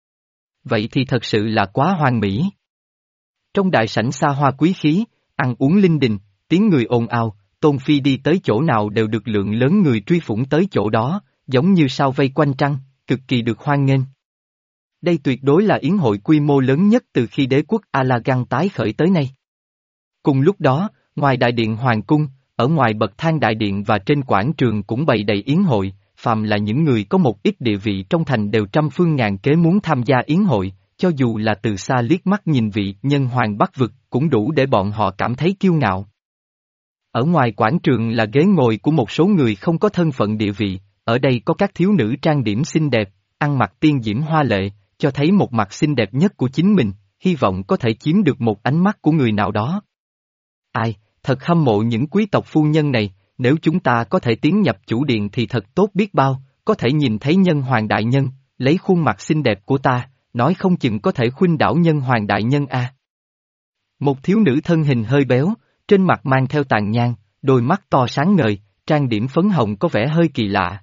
Vậy thì thật sự là quá hoàn mỹ. Trong đại sảnh xa hoa quý khí, ăn uống linh đình, tiếng người ồn ào, Tôn Phi đi tới chỗ nào đều được lượng lớn người truy phủng tới chỗ đó, giống như sao vây quanh trăng, cực kỳ được hoan nghênh. Đây tuyệt đối là yến hội quy mô lớn nhất từ khi đế quốc Alagan tái khởi tới nay. Cùng lúc đó, ngoài đại điện hoàng cung, ở ngoài bậc thang đại điện và trên quảng trường cũng bày đầy yến hội, phàm là những người có một ít địa vị trong thành đều trăm phương ngàn kế muốn tham gia yến hội, cho dù là từ xa liếc mắt nhìn vị nhân hoàng Bắc vực cũng đủ để bọn họ cảm thấy kiêu ngạo. Ở ngoài quảng trường là ghế ngồi của một số người không có thân phận địa vị, ở đây có các thiếu nữ trang điểm xinh đẹp, ăn mặc tiên diễm hoa lệ, cho thấy một mặt xinh đẹp nhất của chính mình, hy vọng có thể chiếm được một ánh mắt của người nào đó. Ai, thật hâm mộ những quý tộc phu nhân này, nếu chúng ta có thể tiến nhập chủ điện thì thật tốt biết bao, có thể nhìn thấy nhân hoàng đại nhân, lấy khuôn mặt xinh đẹp của ta, nói không chừng có thể khuynh đảo nhân hoàng đại nhân a. À. Một thiếu nữ thân hình hơi béo, trên mặt mang theo tàn nhang, đôi mắt to sáng ngời, trang điểm phấn hồng có vẻ hơi kỳ lạ.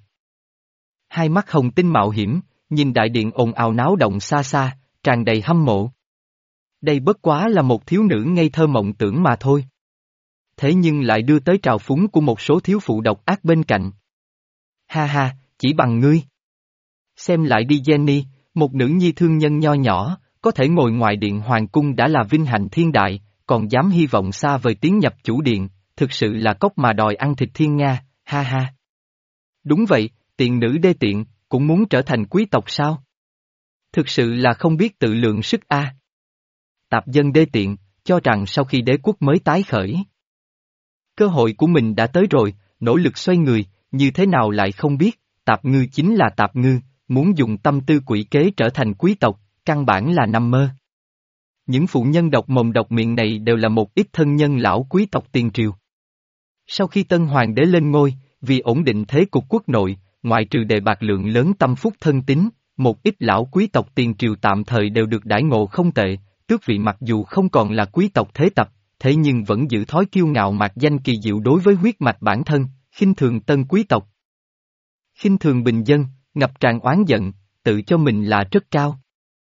Hai mắt hồng tinh mạo hiểm, nhìn đại điện ồn ào náo động xa xa, tràn đầy hâm mộ. Đây bất quá là một thiếu nữ ngây thơ mộng tưởng mà thôi. Thế nhưng lại đưa tới trào phúng của một số thiếu phụ độc ác bên cạnh. Ha ha, chỉ bằng ngươi. Xem lại đi Jenny, một nữ nhi thương nhân nho nhỏ, có thể ngồi ngoài điện hoàng cung đã là vinh hạnh thiên đại, còn dám hy vọng xa vời tiến nhập chủ điện, thực sự là cóc mà đòi ăn thịt thiên nga, ha ha. Đúng vậy, tiện nữ đê tiện, cũng muốn trở thành quý tộc sao? Thực sự là không biết tự lượng sức a. À. Tạp dân đê tiện, cho rằng sau khi đế quốc mới tái khởi. Cơ hội của mình đã tới rồi, nỗ lực xoay người, như thế nào lại không biết, tạp ngư chính là tạp ngư, muốn dùng tâm tư quỷ kế trở thành quý tộc, căn bản là nằm mơ. Những phụ nhân độc mồm độc miệng này đều là một ít thân nhân lão quý tộc tiền triều. Sau khi tân hoàng đế lên ngôi, vì ổn định thế cục quốc nội, ngoại trừ đề bạc lượng lớn tâm phúc thân tín, một ít lão quý tộc tiền triều tạm thời đều được đãi ngộ không tệ, tước vị mặc dù không còn là quý tộc thế tập, thế nhưng vẫn giữ thói kiêu ngạo mạc danh kỳ diệu đối với huyết mạch bản thân, khinh thường tân quý tộc. Khinh thường bình dân, ngập tràn oán giận, tự cho mình là rất cao.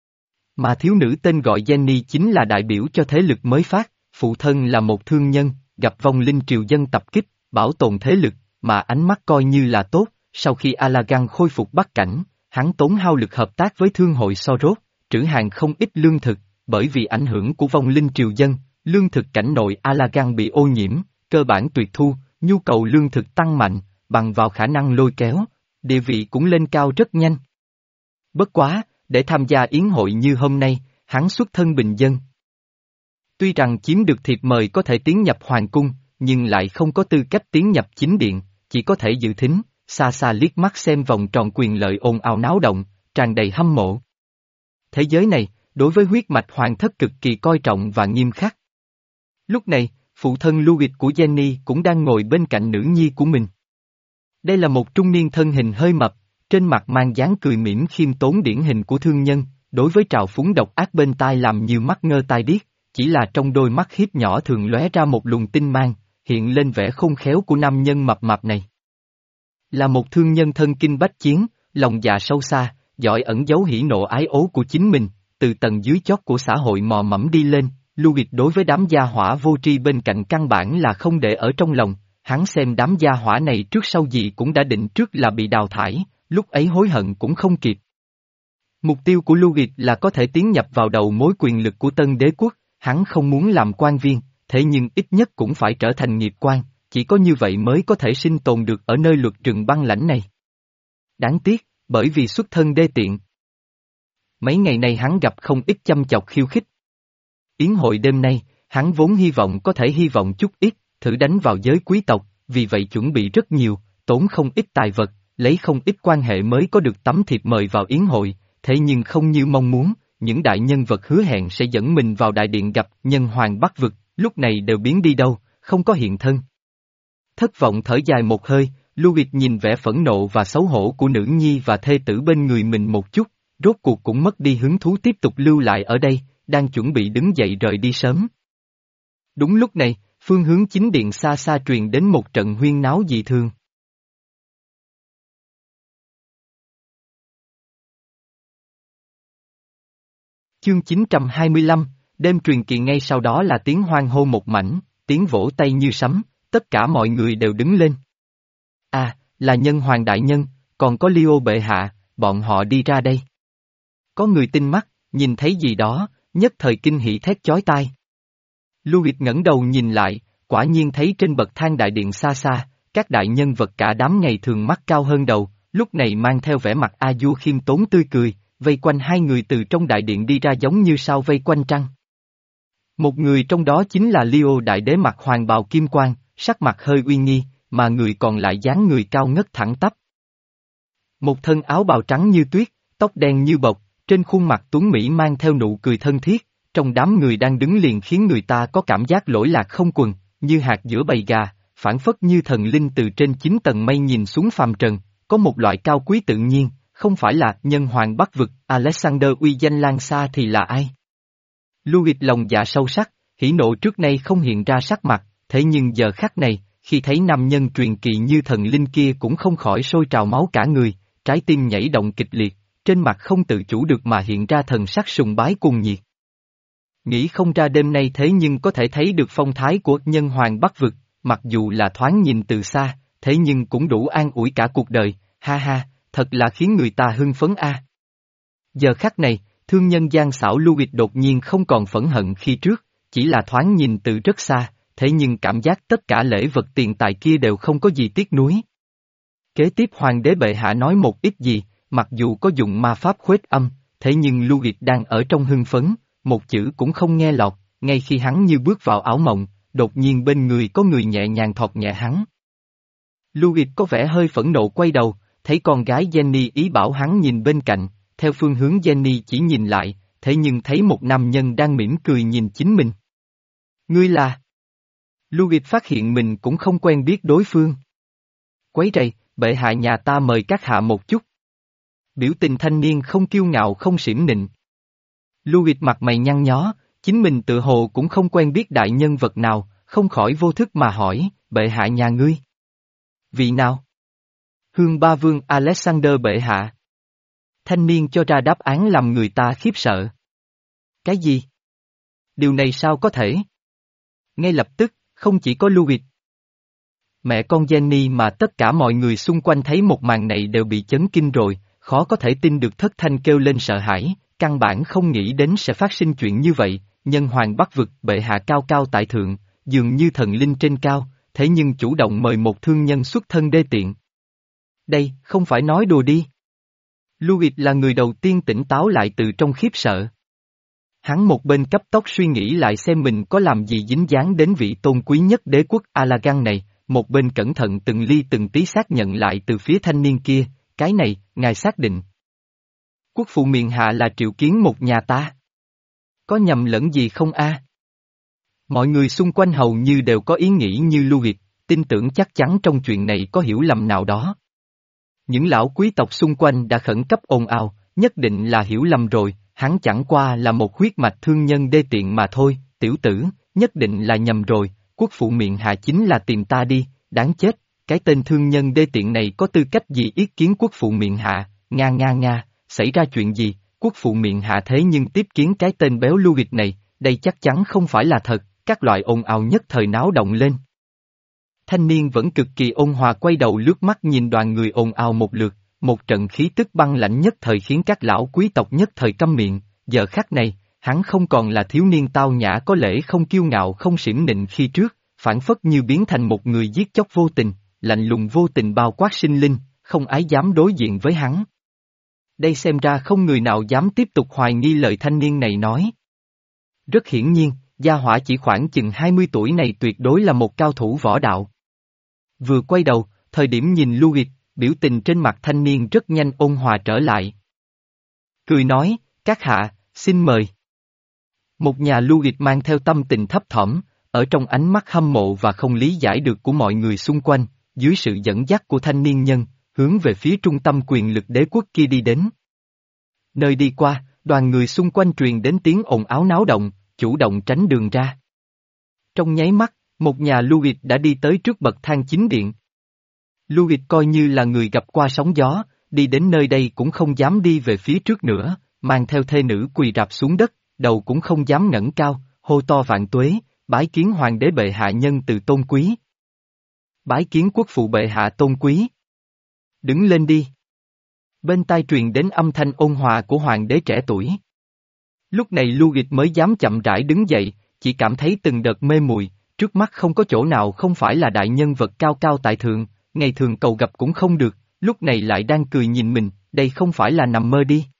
Mà thiếu nữ tên gọi Jenny chính là đại biểu cho thế lực mới phát, phụ thân là một thương nhân, gặp vong linh triều dân tập kích, bảo tồn thế lực, mà ánh mắt coi như là tốt, sau khi Alagan khôi phục Bắc cảnh, hắn tốn hao lực hợp tác với thương hội Soros, trữ hàng không ít lương thực, bởi vì ảnh hưởng của vong linh triều dân, lương thực cảnh nội Alagan bị ô nhiễm, cơ bản tuyệt thu, nhu cầu lương thực tăng mạnh, bằng vào khả năng lôi kéo, địa vị cũng lên cao rất nhanh. Bất quá, để tham gia yến hội như hôm nay, hắn xuất thân bình dân. Tuy rằng chiếm được thiệp mời có thể tiến nhập hoàng cung, nhưng lại không có tư cách tiến nhập chính điện, chỉ có thể dự thính, xa xa liếc mắt xem vòng tròn quyền lợi ồn ào náo động, tràn đầy hâm mộ. Thế giới này, đối với huyết mạch hoàng thất cực kỳ coi trọng và nghiêm khắc. Lúc này, phụ thân Louis của Jenny cũng đang ngồi bên cạnh nữ nhi của mình. Đây là một trung niên thân hình hơi mập, trên mặt mang dáng cười mỉm khiêm tốn điển hình của thương nhân, đối với trào phúng độc ác bên tai làm nhiều mắt ngơ tai điếc, chỉ là trong đôi mắt hiếp nhỏ thường lóe ra một luồng tinh mang, hiện lên vẻ khôn khéo của nam nhân mập mạp này. Là một thương nhân thân kinh bách chiến, lòng dạ sâu xa, giỏi ẩn giấu hỉ nộ ái ố của chính mình, từ tầng dưới chót của xã hội mò mẫm đi lên, Louis đối với đám gia hỏa vô tri bên cạnh căn bản là không để ở trong lòng, hắn xem đám gia hỏa này trước sau gì cũng đã định trước là bị đào thải, lúc ấy hối hận cũng không kịp. Mục tiêu của Louis là có thể tiến nhập vào đầu mối quyền lực của tân đế quốc, hắn không muốn làm quan viên, thế nhưng ít nhất cũng phải trở thành nghiệp quan, chỉ có như vậy mới có thể sinh tồn được ở nơi luật rừng băng lãnh này. Đáng tiếc, bởi vì xuất thân đê tiện. Mấy ngày nay hắn gặp không ít chăm chọc khiêu khích. Yến hội đêm nay, hắn vốn hy vọng có thể hy vọng chút ít, thử đánh vào giới quý tộc, vì vậy chuẩn bị rất nhiều, tốn không ít tài vật, lấy không ít quan hệ mới có được tấm thiệp mời vào yến hội, thế nhưng không như mong muốn, những đại nhân vật hứa hẹn sẽ dẫn mình vào đại điện gặp nhân hoàng Bắc vực, lúc này đều biến đi đâu, không có hiện thân. Thất vọng thở dài một hơi, Louis nhìn vẻ phẫn nộ và xấu hổ của nữ nhi và thê tử bên người mình một chút, rốt cuộc cũng mất đi hứng thú tiếp tục lưu lại ở đây, đang chuẩn bị đứng dậy rời đi sớm. Đúng lúc này, phương hướng chính điện xa xa truyền đến một trận huyên náo dị thường. Chương chín trăm hai mươi lăm, đêm truyền kỳ ngay sau đó là tiếng hoan hô một mảnh, tiếng vỗ tay như sấm, tất cả mọi người đều đứng lên. À, là nhân hoàng đại nhân, còn có Leo bệ hạ, bọn họ đi ra đây. Có người tinh mắt, nhìn thấy gì đó, nhất thời kinh hỉ thét chói tai. Louis ngẩng đầu nhìn lại, quả nhiên thấy trên bậc thang đại điện xa xa, các đại nhân vật cả đám ngày thường mắt cao hơn đầu, lúc này mang theo vẻ mặt a du khiêm tốn tươi cười, vây quanh hai người từ trong đại điện đi ra giống như sao vây quanh trăng. Một người trong đó chính là Leo đại đế mặc hoàng bào kim quang, sắc mặt hơi uy nghi, mà người còn lại dáng người cao ngất thẳng tắp. Một thân áo bào trắng như tuyết, tóc đen như bộc, trên khuôn mặt tuấn Mỹ mang theo nụ cười thân thiết, trong đám người đang đứng liền khiến người ta có cảm giác lỗi lạc không quần, như hạt giữa bầy gà, phảng phất như thần linh từ trên chín tầng mây nhìn xuống phàm trần, có một loại cao quý tự nhiên, không phải là nhân hoàng Bắc vực, Alexander uy danh lan xa thì là ai? Louis lòng dạ sâu sắc, hỉ nộ trước nay không hiện ra sắc mặt, thế nhưng giờ khắc này, khi thấy nam nhân truyền kỳ như thần linh kia cũng không khỏi sôi trào máu cả người, trái tim nhảy động kịch liệt, trên mặt không tự chủ được mà hiện ra thần sắc sùng bái cuồng nhiệt. Nghĩ không ra đêm nay thế nhưng có thể thấy được phong thái của nhân hoàng Bắc vực, mặc dù là thoáng nhìn từ xa, thế nhưng cũng đủ an ủi cả cuộc đời, ha ha, thật là khiến người ta hưng phấn a. Giờ khắc này, thương nhân gian xảo Louis đột nhiên không còn phẫn hận khi trước, chỉ là thoáng nhìn từ rất xa, thế nhưng cảm giác tất cả lễ vật tiền tài kia đều không có gì tiếc nuối. Kế tiếp hoàng đế bệ hạ nói một ít gì, mặc dù có dùng ma pháp khuếch âm, thế nhưng Louis đang ở trong hưng phấn, một chữ cũng không nghe lọt, ngay khi hắn như bước vào ảo mộng, đột nhiên bên người có người nhẹ nhàng thọt nhẹ hắn. Louis có vẻ hơi phẫn nộ quay đầu, thấy con gái Jenny ý bảo hắn nhìn bên cạnh, theo phương hướng Jenny chỉ nhìn lại, thế nhưng thấy một nam nhân đang mỉm cười nhìn chính mình. Ngươi là... Louis phát hiện mình cũng không quen biết đối phương. Quấy rầy, bệ hạ nhà ta mời các hạ một chút. Biểu tình thanh niên không kiêu ngạo không xỉm nịnh. Louis mặt mày nhăn nhó, chính mình tự hồ cũng không quen biết đại nhân vật nào, không khỏi vô thức mà hỏi, bệ hạ nhà ngươi. Vị nào? Hương ba vương Alexander bệ hạ. Thanh niên cho ra đáp án làm người ta khiếp sợ. Cái gì? Điều này sao có thể? Ngay lập tức, không chỉ có Louis, mẹ con Jenny mà tất cả mọi người xung quanh thấy một màn này đều bị chấn kinh rồi, khó có thể tin được thất thanh kêu lên sợ hãi, căn bản không nghĩ đến sẽ phát sinh chuyện như vậy, nhân hoàng Bắc vực bệ hạ cao cao tại thượng, dường như thần linh trên cao, thế nhưng chủ động mời một thương nhân xuất thân đê tiện. Đây, không phải nói đùa đi. Louis là người đầu tiên tỉnh táo lại từ trong khiếp sợ. Hắn một bên cấp tốc suy nghĩ lại xem mình có làm gì dính dáng đến vị tôn quý nhất đế quốc Alagan này, một bên cẩn thận từng ly từng tí xác nhận lại từ phía thanh niên kia, cái này, ngài xác định. Quốc phụ miền hạ là triệu kiến một nhà ta. Có nhầm lẫn gì không a? Mọi người xung quanh hầu như đều có ý nghĩ như Louis, tin tưởng chắc chắn trong chuyện này có hiểu lầm nào đó. Những lão quý tộc xung quanh đã khẩn cấp ồn ào, nhất định là hiểu lầm rồi, hắn chẳng qua là một huyết mạch thương nhân đê tiện mà thôi, tiểu tử, nhất định là nhầm rồi, quốc phụ miệng hạ chính là tìm ta đi, đáng chết, cái tên thương nhân đê tiện này có tư cách gì ý kiến quốc phụ miệng hạ, nga nga nga, xảy ra chuyện gì, quốc phụ miệng hạ thế nhưng tiếp kiến cái tên béo Louis này, đây chắc chắn không phải là thật, các loại ồn ào nhất thời náo động lên. Thanh niên vẫn cực kỳ ôn hòa quay đầu lướt mắt nhìn đoàn người ồn ào một lượt, một trận khí tức băng lãnh nhất thời khiến các lão quý tộc nhất thời câm miệng, giờ khắc này, hắn không còn là thiếu niên tao nhã có lễ không kiêu ngạo không xỉm nịnh khi trước, phản phất như biến thành một người giết chóc vô tình, lạnh lùng vô tình bao quát sinh linh, không ai dám đối diện với hắn. Đây xem ra không người nào dám tiếp tục hoài nghi lời thanh niên này nói. Rất hiển nhiên, gia hỏa chỉ khoảng chừng hai mươi tuổi này tuyệt đối là một cao thủ võ đạo. Vừa quay đầu, thời điểm nhìn Louis, biểu tình trên mặt thanh niên rất nhanh ôn hòa trở lại. Cười nói, các hạ, xin mời. Một nhà Louis mang theo tâm tình thấp thỏm, ở trong ánh mắt hâm mộ và không lý giải được của mọi người xung quanh, dưới sự dẫn dắt của thanh niên nhân, hướng về phía trung tâm quyền lực đế quốc kia đi đến. Nơi đi qua, đoàn người xung quanh truyền đến tiếng ồn ào náo động, chủ động tránh đường ra. Trong nháy mắt, một nhà Louis đã đi tới trước bậc thang chính điện. Louis coi như là người gặp qua sóng gió, đi đến nơi đây cũng không dám đi về phía trước nữa, mang theo thê nữ quỳ rạp xuống đất, đầu cũng không dám ngẩng cao, hô to vạn tuế, bái kiến hoàng đế bệ hạ nhân từ tôn quý. Bái kiến quốc phụ bệ hạ tôn quý. Đứng lên đi. Bên tai truyền đến âm thanh ôn hòa của hoàng đế trẻ tuổi. Lúc này Louis mới dám chậm rãi đứng dậy, chỉ cảm thấy từng đợt mê muội, trước mắt không có chỗ nào không phải là đại nhân vật cao cao tại thượng, ngày thường cầu gặp cũng không được, lúc này lại đang cười nhìn mình, đây không phải là nằm mơ đi.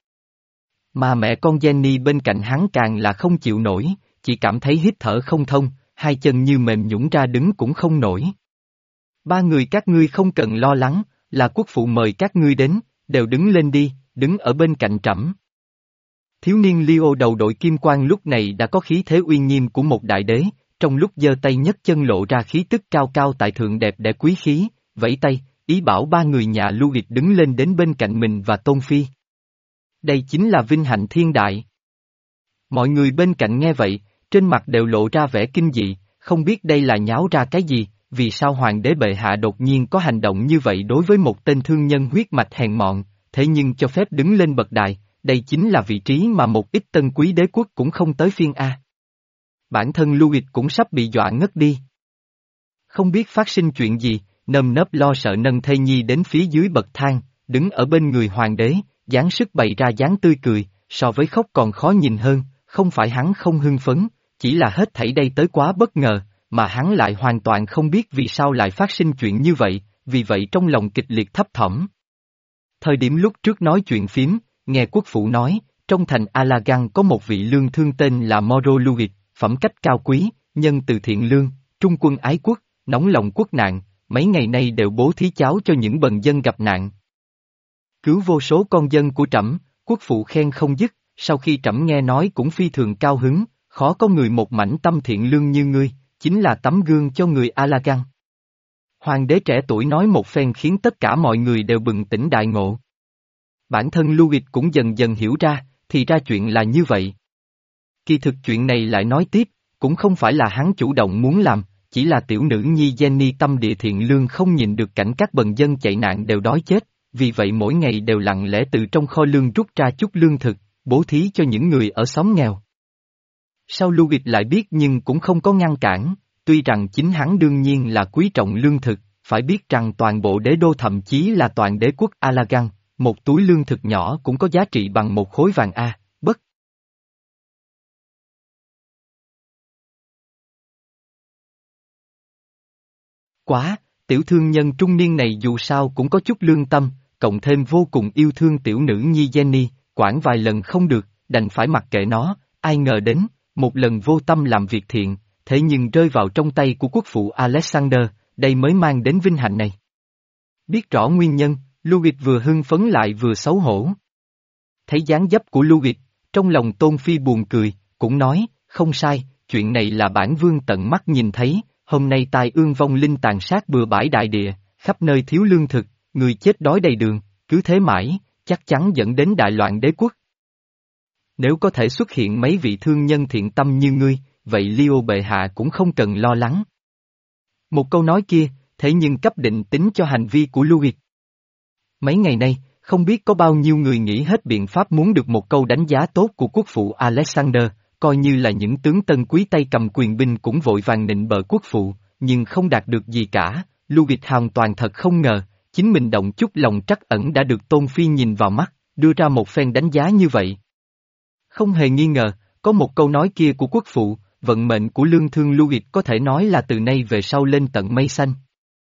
Mà mẹ con Jenny bên cạnh hắn càng là không chịu nổi, chỉ cảm thấy hít thở không thông, hai chân như mềm nhũn ra đứng cũng không nổi. Ba người các ngươi không cần lo lắng, là quốc phụ mời các ngươi đến, đều đứng lên đi, đứng ở bên cạnh trẫm. Thiếu niên Leo đầu đội kim quan lúc này đã có khí thế uy nghiêm của một đại đế, trong lúc giơ tay nhấc chân lộ ra khí tức cao cao tại thượng đẹp đẽ quý khí, vẫy tay, ý bảo ba người nhà Louis đứng lên đến bên cạnh mình và Tôn Phi. Đây chính là vinh hạnh thiên đại. Mọi người bên cạnh nghe vậy, trên mặt đều lộ ra vẻ kinh dị, không biết đây là nháo ra cái gì, vì sao hoàng đế bệ hạ đột nhiên có hành động như vậy đối với một tên thương nhân huyết mạch hèn mọn, thế nhưng cho phép đứng lên bậc đài, đây chính là vị trí mà một ít tân quý đế quốc cũng không tới phiên A. Bản thân Louis cũng sắp bị dọa ngất đi. Không biết phát sinh chuyện gì, nơm nớp lo sợ nâng thê nhi đến phía dưới bậc thang, đứng ở bên người hoàng đế, dáng sức bày ra dáng tươi cười, so với khóc còn khó nhìn hơn, không phải hắn không hưng phấn, chỉ là hết thảy đây tới quá bất ngờ, mà hắn lại hoàn toàn không biết vì sao lại phát sinh chuyện như vậy, vì vậy trong lòng kịch liệt thấp thỏm. Thời điểm lúc trước nói chuyện phím, nghe quốc phụ nói, trong thành Alagan có một vị lương thương tên là Moro Louis, phẩm cách cao quý, nhân từ thiện lương, trung quân ái quốc, nóng lòng quốc nạn, mấy ngày nay đều bố thí cháo cho những bần dân gặp nạn. Cứu vô số con dân của trẫm, quốc phụ khen không dứt, sau khi trẫm nghe nói cũng phi thường cao hứng, khó có người một mảnh tâm thiện lương như ngươi, chính là tấm gương cho người Alagan. Hoàng đế trẻ tuổi nói một phen khiến tất cả mọi người đều bừng tỉnh đại ngộ. Bản thân Louis cũng dần dần hiểu ra, thì ra chuyện là như vậy. Kỳ thực chuyện này lại nói tiếp, cũng không phải là hắn chủ động muốn làm, chỉ là tiểu nữ nhi Jenny tâm địa thiện lương không nhìn được cảnh các bần dân chạy nạn đều đói chết, vì vậy mỗi ngày đều lặng lẽ từ trong kho lương rút ra chút lương thực, bố thí cho những người ở xóm nghèo. Sau Louis lại biết nhưng cũng không có ngăn cản, tuy rằng chính hắn đương nhiên là quý trọng lương thực, phải biết rằng toàn bộ đế đô thậm chí là toàn đế quốc Alagan, một túi lương thực nhỏ cũng có giá trị bằng một khối vàng A, bất. Quá, tiểu thương nhân trung niên này dù sao cũng có chút lương tâm, cộng thêm vô cùng yêu thương tiểu nữ nhi Jenny, quản vài lần không được, đành phải mặc kệ nó, ai ngờ đến, một lần vô tâm làm việc thiện, thế nhưng rơi vào trong tay của quốc phụ Alexander, đây mới mang đến vinh hạnh này. Biết rõ nguyên nhân, Louis vừa hưng phấn lại vừa xấu hổ. Thấy dáng dấp của Louis, trong lòng Tôn Phi buồn cười, cũng nói, không sai, chuyện này là bản vương tận mắt nhìn thấy, hôm nay tai ương vong linh tàn sát bừa bãi đại địa, khắp nơi thiếu lương thực, người chết đói đầy đường, cứ thế mãi, chắc chắn dẫn đến đại loạn đế quốc. Nếu có thể xuất hiện mấy vị thương nhân thiện tâm như ngươi, vậy Leo bệ hạ cũng không cần lo lắng. Một câu nói kia, thế nhưng cấp định tính cho hành vi của Louis. Mấy ngày nay, không biết có bao nhiêu người nghĩ hết biện pháp muốn được một câu đánh giá tốt của quốc phụ Alexander, coi như là những tướng tân quý tay cầm quyền binh cũng vội vàng nịnh bợ quốc phụ, nhưng không đạt được gì cả. Louis hoàn toàn thật không ngờ, chính mình động chút lòng trắc ẩn đã được Tôn Phi nhìn vào mắt, đưa ra một phen đánh giá như vậy. Không hề nghi ngờ, có một câu nói kia của quốc phụ, vận mệnh của lương thương Louis có thể nói là từ nay về sau lên tận mây xanh.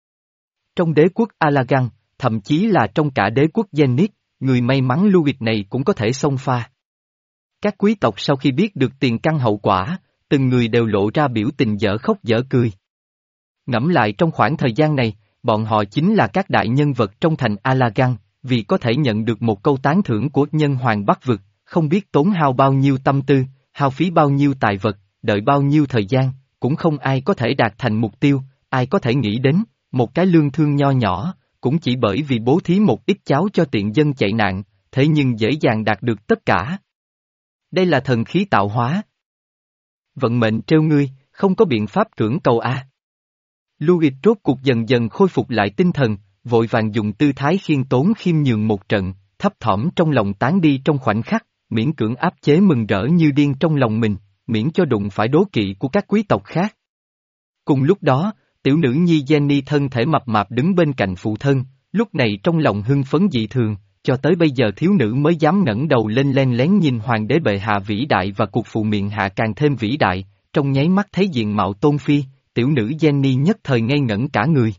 Trong đế quốc Alagan, thậm chí là trong cả đế quốc Zenith, người may mắn Louis này cũng có thể xông pha. Các quý tộc sau khi biết được tiền căn hậu quả, từng người đều lộ ra biểu tình dở khóc dở cười. Ngẫm lại trong khoảng thời gian này, bọn họ chính là các đại nhân vật trong thành Alagan, vì có thể nhận được một câu tán thưởng của nhân hoàng Bắc vực, không biết tốn hao bao nhiêu tâm tư, hao phí bao nhiêu tài vật, đợi bao nhiêu thời gian, cũng không ai có thể đạt thành mục tiêu, ai có thể nghĩ đến, một cái lương thương nho nhỏ, cũng chỉ bởi vì bố thí một ít cháo cho tiện dân chạy nạn, thế nhưng dễ dàng đạt được tất cả. Đây là thần khí tạo hóa. Vận mệnh trêu ngươi, không có biện pháp cưỡng cầu a. Louis rốt cuộc dần dần khôi phục lại tinh thần, vội vàng dùng tư thái khiêm tốn khiêm nhường một trận, thấp thỏm trong lòng tán đi trong khoảnh khắc, miễn cưỡng áp chế mừng rỡ như điên trong lòng mình, miễn cho đụng phải đố kỵ của các quý tộc khác. Cùng lúc đó, tiểu nữ nhi Jenny thân thể mập mạp đứng bên cạnh phụ thân, lúc này trong lòng hưng phấn dị thường, cho tới bây giờ thiếu nữ mới dám ngẩng đầu lên len lén nhìn hoàng đế bệ hạ vĩ đại và cuộc phụ miệng hạ càng thêm vĩ đại, trong nháy mắt thấy diện mạo Tôn Phi, tiểu nữ Jenny nhất thời ngây ngẩn cả người.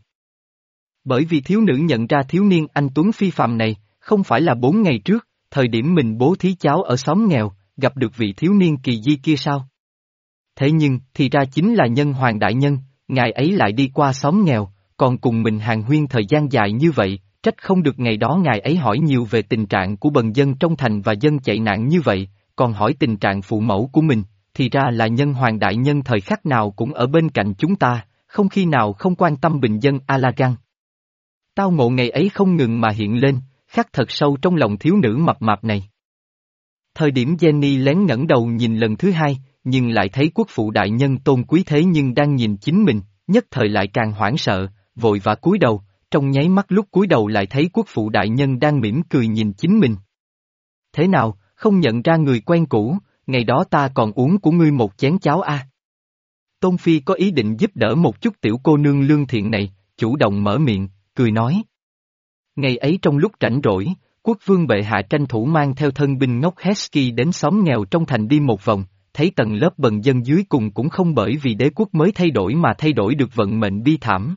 Bởi vì thiếu nữ nhận ra thiếu niên anh tuấn phi phàm này, không phải là bốn ngày trước, thời điểm mình bố thí cháo ở xóm nghèo, gặp được vị thiếu niên kỳ di kia sao? Thế nhưng, thì ra chính là nhân hoàng đại nhân, ngài ấy lại đi qua xóm nghèo, còn cùng mình hàn huyên thời gian dài như vậy, trách không được ngày đó ngài ấy hỏi nhiều về tình trạng của bần dân trong thành và dân chạy nạn như vậy, còn hỏi tình trạng phụ mẫu của mình, thì ra là nhân hoàng đại nhân thời khắc nào cũng ở bên cạnh chúng ta, không khi nào không quan tâm bình dân Alagan. Tao ngộ ngày ấy không ngừng mà hiện lên, khắc thật sâu trong lòng thiếu nữ mập mạp này. Thời điểm Jenny lén ngẩng đầu nhìn lần thứ hai, nhưng lại thấy quốc phụ đại nhân tôn quý thế nhưng đang nhìn chính mình, nhất thời lại càng hoảng sợ, vội vã cúi đầu, trong nháy mắt lúc cúi đầu lại thấy quốc phụ đại nhân đang mỉm cười nhìn chính mình. Thế nào, không nhận ra người quen cũ, ngày đó ta còn uống của ngươi một chén cháo a. À? Tôn Phi có ý định giúp đỡ một chút tiểu cô nương lương thiện này, chủ động mở miệng, cười nói. Ngày ấy trong lúc rảnh rỗi, quốc vương bệ hạ tranh thủ mang theo thân binh ngốc Hesky đến xóm nghèo trong thành đi một vòng, thấy tầng lớp bần dân dưới cùng cũng không bởi vì đế quốc mới thay đổi mà thay đổi được vận mệnh bi thảm.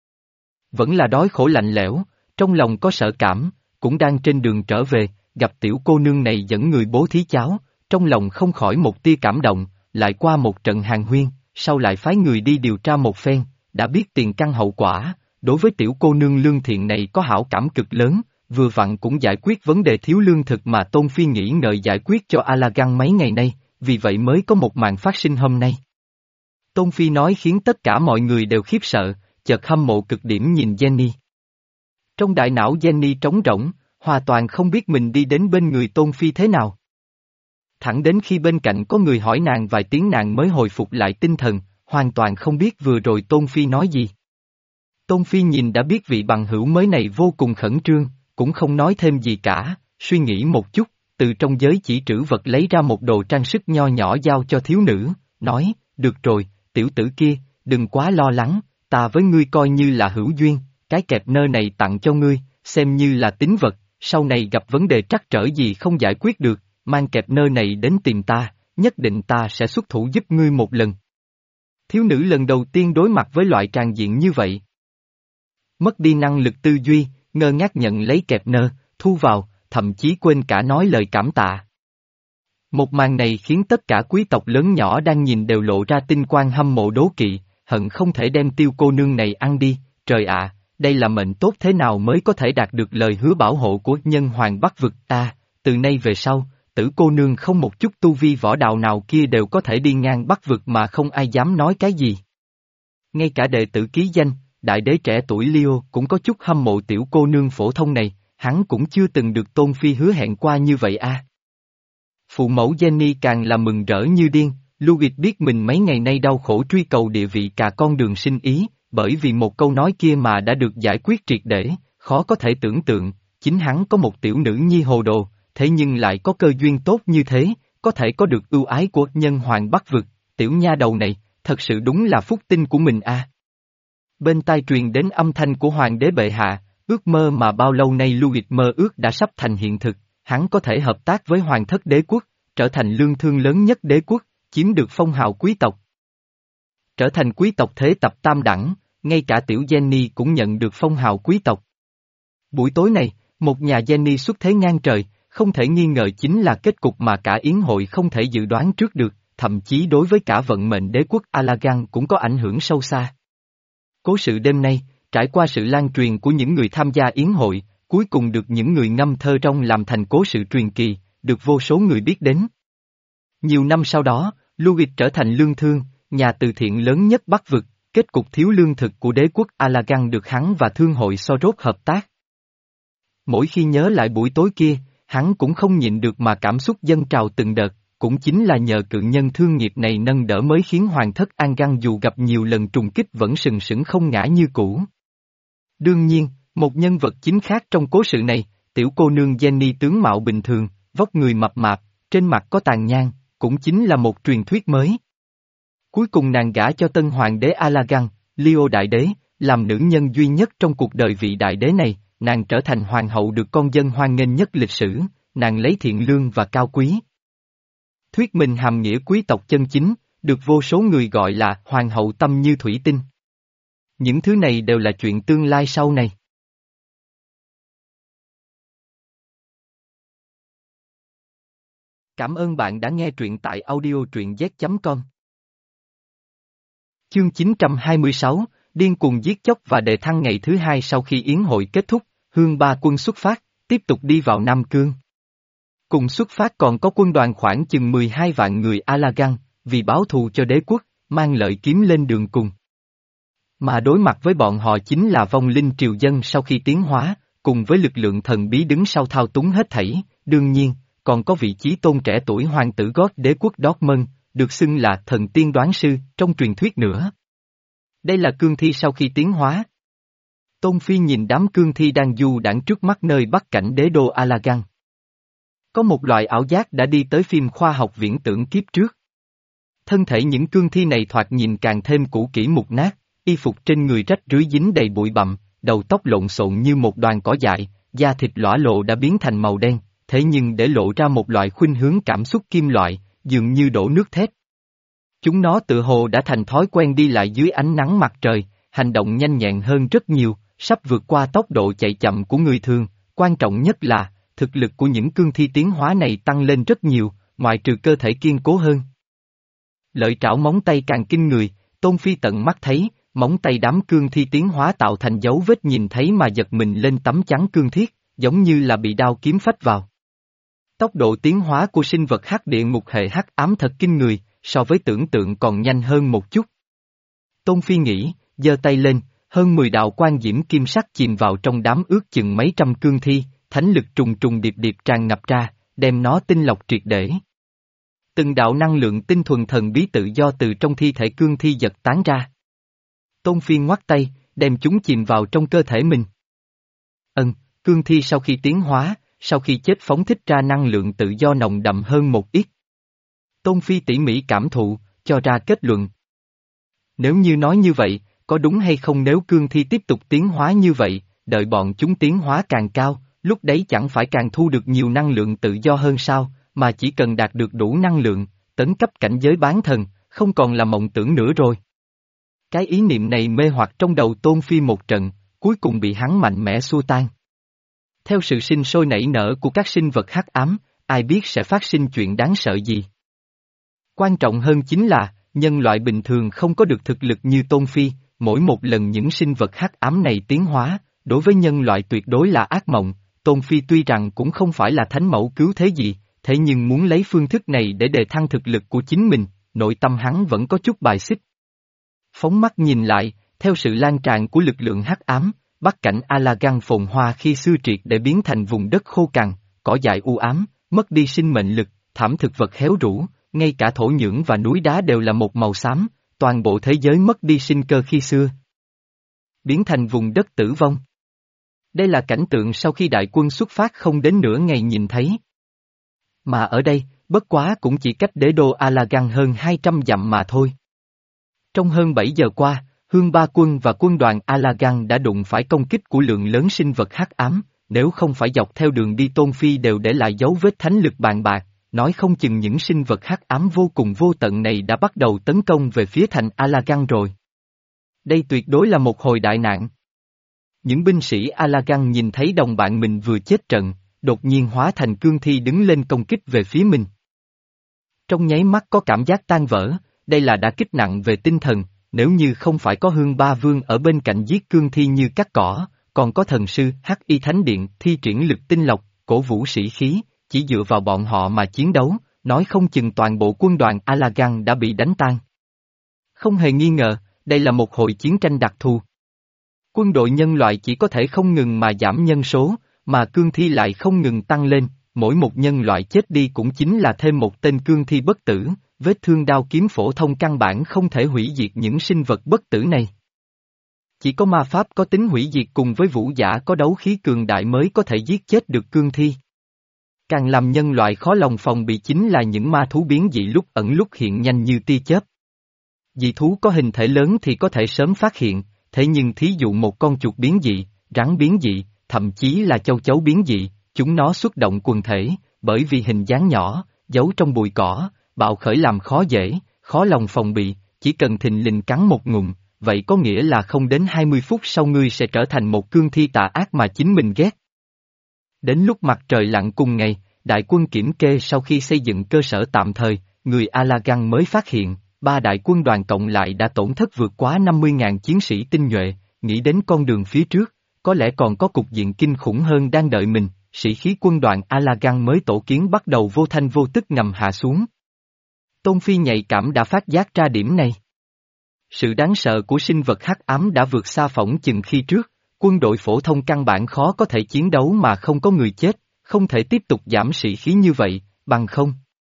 Vẫn là đói khổ lạnh lẽo, trong lòng có sợ cảm, cũng đang trên đường trở về, gặp tiểu cô nương này dẫn người bố thí cháo, trong lòng không khỏi một tia cảm động, lại qua một trận hàn huyên, sau lại phái người đi điều tra một phen, đã biết tiền căn hậu quả, đối với tiểu cô nương lương thiện này có hảo cảm cực lớn, vừa vặn cũng giải quyết vấn đề thiếu lương thực mà Tôn Phi nghĩ ngợi giải quyết cho Alagan mấy ngày nay, vì vậy mới có một màn phát sinh hôm nay. Tôn Phi nói khiến tất cả mọi người đều khiếp sợ, chợt hâm mộ cực điểm nhìn Jenny. Trong đại não Jenny trống rỗng, hoàn toàn không biết mình đi đến bên người Tôn Phi thế nào. Thẳng đến khi bên cạnh có người hỏi nàng vài tiếng nàng mới hồi phục lại tinh thần, hoàn toàn không biết vừa rồi Tôn Phi nói gì. Tôn Phi nhìn đã biết vị bằng hữu mới này vô cùng khẩn trương, cũng không nói thêm gì cả, suy nghĩ một chút, từ trong giới chỉ trữ vật lấy ra một đồ trang sức nho nhỏ giao cho thiếu nữ, nói, được rồi, tiểu tử kia, đừng quá lo lắng, ta với ngươi coi như là hữu duyên, cái kẹp nơ này tặng cho ngươi, xem như là tín vật, sau này gặp vấn đề trắc trở gì không giải quyết được, mang kẹp nơ này đến tìm ta, nhất định ta sẽ xuất thủ giúp ngươi một lần. Thiếu nữ lần đầu tiên đối mặt với loại tràng diện như vậy. Mất đi năng lực tư duy, ngơ ngác nhận lấy kẹp nơ, thu vào, thậm chí quên cả nói lời cảm tạ. Một màn này khiến tất cả quý tộc lớn nhỏ đang nhìn đều lộ ra tinh quang hâm mộ đố kỵ, hận không thể đem tiêu cô nương này ăn đi, trời ạ, đây là mệnh tốt thế nào mới có thể đạt được lời hứa bảo hộ của nhân hoàng Bắc vực ta, từ nay về sau, tử cô nương không một chút tu vi võ đạo nào kia đều có thể đi ngang Bắc vực mà không ai dám nói cái gì. Ngay cả đệ tử ký danh, đại đế trẻ tuổi Leo cũng có chút hâm mộ tiểu cô nương phổ thông này, hắn cũng chưa từng được Tôn Phi hứa hẹn qua như vậy a. À. Phụ mẫu Jenny càng là mừng rỡ như điên, Louis biết mình mấy ngày nay đau khổ truy cầu địa vị cả con đường sinh ý, bởi vì một câu nói kia mà đã được giải quyết triệt để, khó có thể tưởng tượng, chính hắn có một tiểu nữ nhi hồ đồ, thế nhưng lại có cơ duyên tốt như thế, có thể có được ưu ái của nhân hoàng Bắc vực, tiểu nha đầu này, thật sự đúng là phúc tinh của mình a. À. Bên tai truyền đến âm thanh của hoàng đế bệ hạ, ước mơ mà bao lâu nay Louis mơ ước đã sắp thành hiện thực, hắn có thể hợp tác với hoàng thất đế quốc, trở thành lương thương lớn nhất đế quốc, chiếm được phong hào quý tộc. Trở thành quý tộc thế tập tam đẳng, ngay cả tiểu Jenny cũng nhận được phong hào quý tộc. Buổi tối này, một nhà Jenny xuất thế ngang trời, không thể nghi ngờ chính là kết cục mà cả yến hội không thể dự đoán trước được, thậm chí đối với cả vận mệnh đế quốc Alagan cũng có ảnh hưởng sâu xa. Cố sự đêm nay, trải qua sự lan truyền của những người tham gia yến hội, cuối cùng được những người ngâm thơ trong làm thành cố sự truyền kỳ, được vô số người biết đến. Nhiều năm sau đó, Louis trở thành lương thương, nhà từ thiện lớn nhất Bắc vực, kết cục thiếu lương thực của đế quốc Alagan được hắn và thương hội Sorot hợp tác. Mỗi khi nhớ lại buổi tối kia, hắn cũng không nhịn được mà cảm xúc dâng trào từng đợt, cũng chính là nhờ cự nhân thương nghiệp này nâng đỡ mới khiến hoàng thất An dù gặp nhiều lần trùng kích vẫn sừng sững không ngã như cũ. Đương nhiên, một nhân vật chính khác trong cố sự này, tiểu cô nương Jenny tướng mạo bình thường, vóc người mập mạp, trên mặt có tàn nhang, cũng chính là một truyền thuyết mới. Cuối cùng nàng gả cho tân hoàng đế Alagan, Leo đại đế, làm nữ nhân duy nhất trong cuộc đời vị đại đế này, nàng trở thành hoàng hậu được con dân hoan nghênh nhất lịch sử, nàng lấy thiện lương và cao quý. Thuyết minh hàm nghĩa quý tộc chân chính, được vô số người gọi là hoàng hậu tâm như thủy tinh. Những thứ này đều là chuyện tương lai sau này. Cảm ơn bạn đã nghe truyện tại audio truyện z chấm com. Chương chín trăm hai mươi sáu, điên cuồng giết chóc và đề thăng. Ngày thứ hai sau khi yến hội kết thúc, Hương Ba quân xuất phát, tiếp tục đi vào Nam Cương. Cùng xuất phát còn có quân đoàn khoảng chừng mười hai vạn người Alagan, vì báo thù cho đế quốc, mang lợi kiếm lên đường cùng. Mà đối mặt với bọn họ chính là vong linh triều dân sau khi tiến hóa, cùng với lực lượng thần bí đứng sau thao túng hết thảy, đương nhiên, còn có vị chí tôn trẻ tuổi hoàng tử gót đế quốc Dortmund, được xưng là thần tiên đoán sư, trong truyền thuyết nữa. Đây là cương thi sau khi tiến hóa. Tôn Phi nhìn đám cương thi đang du đãng trước mắt nơi bắc cảnh đế đô Alagan. Có một loại ảo giác đã đi tới phim khoa học viễn tưởng kiếp trước. Thân thể những cương thi này thoạt nhìn càng thêm cũ kỹ mục nát, y phục trên người rách rưới dính đầy bụi bặm, đầu tóc lộn xộn như một đoàn cỏ dại, da thịt lõa lộ đã biến thành màu đen, thế nhưng để lộ ra một loại khuynh hướng cảm xúc kim loại, dường như đổ nước thép. Chúng nó tự hồ đã thành thói quen đi lại dưới ánh nắng mặt trời, hành động nhanh nhẹn hơn rất nhiều, sắp vượt qua tốc độ chạy chậm của người thường, quan trọng nhất là, thực lực của những cương thi tiến hóa này tăng lên rất nhiều, ngoại trừ cơ thể kiên cố hơn. Lợi trảo móng tay càng kinh người, Tôn Phi tận mắt thấy, móng tay đám cương thi tiến hóa tạo thành dấu vết nhìn thấy mà giật mình lên tấm chắn cương thiết, giống như là bị đao kiếm phách vào. Tốc độ tiến hóa của sinh vật hắc địa ngục hệ hắc ám thật kinh người, so với tưởng tượng còn nhanh hơn một chút. Tôn Phi nghĩ, giơ tay lên, hơn mười đạo quan diễm kim sắc chìm vào trong đám ước chừng mấy trăm cương thi, thánh lực trùng trùng điệp điệp tràn ngập ra, đem nó tinh lọc triệt để. Từng đạo năng lượng tinh thuần thần bí tự do từ trong thi thể cương thi giật tán ra. Tôn Phi ngoắt tay, đem chúng chìm vào trong cơ thể mình. Ân, cương thi sau khi tiến hóa, sau khi chết phóng thích ra năng lượng tự do nồng đậm hơn một ít. Tôn Phi tỉ mỉ cảm thụ, cho ra kết luận. Nếu như nói như vậy, có đúng hay không nếu cương thi tiếp tục tiến hóa như vậy, đợi bọn chúng tiến hóa càng cao, lúc đấy chẳng phải càng thu được nhiều năng lượng tự do hơn sao, mà chỉ cần đạt được đủ năng lượng, tấn cấp cảnh giới bán thần, không còn là mộng tưởng nữa rồi. Cái ý niệm này mê hoặc trong đầu Tôn Phi một trận, cuối cùng bị hắn mạnh mẽ xua tan. Theo sự sinh sôi nảy nở của các sinh vật hắc ám, ai biết sẽ phát sinh chuyện đáng sợ gì. Quan trọng hơn chính là, nhân loại bình thường không có được thực lực như Tôn Phi, mỗi một lần những sinh vật hắc ám này tiến hóa, đối với nhân loại tuyệt đối là ác mộng. Tôn Phi tuy rằng cũng không phải là thánh mẫu cứu thế gì, thế nhưng muốn lấy phương thức này để đề thăng thực lực của chính mình, nội tâm hắn vẫn có chút bài xích. Phóng mắt nhìn lại, theo sự lan tràn của lực lượng hắc ám, bắc cảnh Alagan phồn hoa khi xưa triệt để biến thành vùng đất khô cằn, cỏ dại u ám, mất đi sinh mệnh lực, thảm thực vật héo rũ, ngay cả thổ nhưỡng và núi đá đều là một màu xám, toàn bộ thế giới mất đi sinh cơ khi xưa. Biến thành vùng đất tử vong. Đây là cảnh tượng sau khi đại quân xuất phát không đến nửa ngày nhìn thấy. Mà ở đây, bất quá cũng chỉ cách đế đô Alagan hơn hai trăm dặm mà thôi. Trong hơn bảy giờ qua, Hương Ba Quân và quân đoàn Alagan đã đụng phải công kích của lượng lớn sinh vật hắc ám, nếu không phải dọc theo đường đi Tôn Phi đều để lại dấu vết thánh lực bàn bạc, nói không chừng những sinh vật hắc ám vô cùng vô tận này đã bắt đầu tấn công về phía thành Alagan rồi. Đây tuyệt đối là một hồi đại nạn. Những binh sĩ Alagan nhìn thấy đồng bạn mình vừa chết trận, đột nhiên hóa thành cương thi đứng lên công kích về phía mình. Trong nháy mắt có cảm giác tan vỡ, đây là đã kích nặng về tinh thần, nếu như không phải có Hương Ba Vương ở bên cạnh giết cương thi như cắt cỏ, còn có thần sư Hắc Y Thánh Điện thi triển lực tinh lọc, cổ vũ sĩ khí, chỉ dựa vào bọn họ mà chiến đấu, nói không chừng toàn bộ quân đoàn Alagan đã bị đánh tan. Không hề nghi ngờ, đây là một hồi chiến tranh đặc thù. Quân đội nhân loại chỉ có thể không ngừng mà giảm nhân số, mà cương thi lại không ngừng tăng lên, mỗi một nhân loại chết đi cũng chính là thêm một tên cương thi bất tử, vết thương đao kiếm phổ thông căn bản không thể hủy diệt những sinh vật bất tử này. Chỉ có ma pháp có tính hủy diệt cùng với vũ giả có đấu khí cường đại mới có thể giết chết được cương thi. Càng làm nhân loại khó lòng phòng bị chính là những ma thú biến dị lúc ẩn lúc hiện nhanh như tia chớp. Dị thú có hình thể lớn thì có thể sớm phát hiện, thế nhưng thí dụ một con chuột biến dị, rắn biến dị, thậm chí là châu chấu biến dị, chúng nó xuất động quần thể, bởi vì hình dáng nhỏ, giấu trong bụi cỏ, bạo khởi làm khó dễ, khó lòng phòng bị, chỉ cần thình lình cắn một ngụm, vậy có nghĩa là không đến hai mươi phút sau ngươi sẽ trở thành một cương thi tà ác mà chính mình ghét. Đến lúc mặt trời lặn cùng ngày, đại quân kiểm kê sau khi xây dựng cơ sở tạm thời, người Alagan mới phát hiện, ba đại quân đoàn cộng lại đã tổn thất vượt quá năm mươi nghìn chiến sĩ tinh nhuệ, nghĩ đến con đường phía trước, có lẽ còn có cục diện kinh khủng hơn đang đợi mình, sĩ khí quân đoàn Alagan mới tổ kiến bắt đầu vô thanh vô tức ngầm hạ xuống. Tôn Phi nhạy cảm đã phát giác ra điểm này. Sự đáng sợ của sinh vật hắc ám đã vượt xa phỏng chừng khi trước, quân đội phổ thông căn bản khó có thể chiến đấu mà không có người chết, không thể tiếp tục giảm sĩ khí như vậy, bằng không.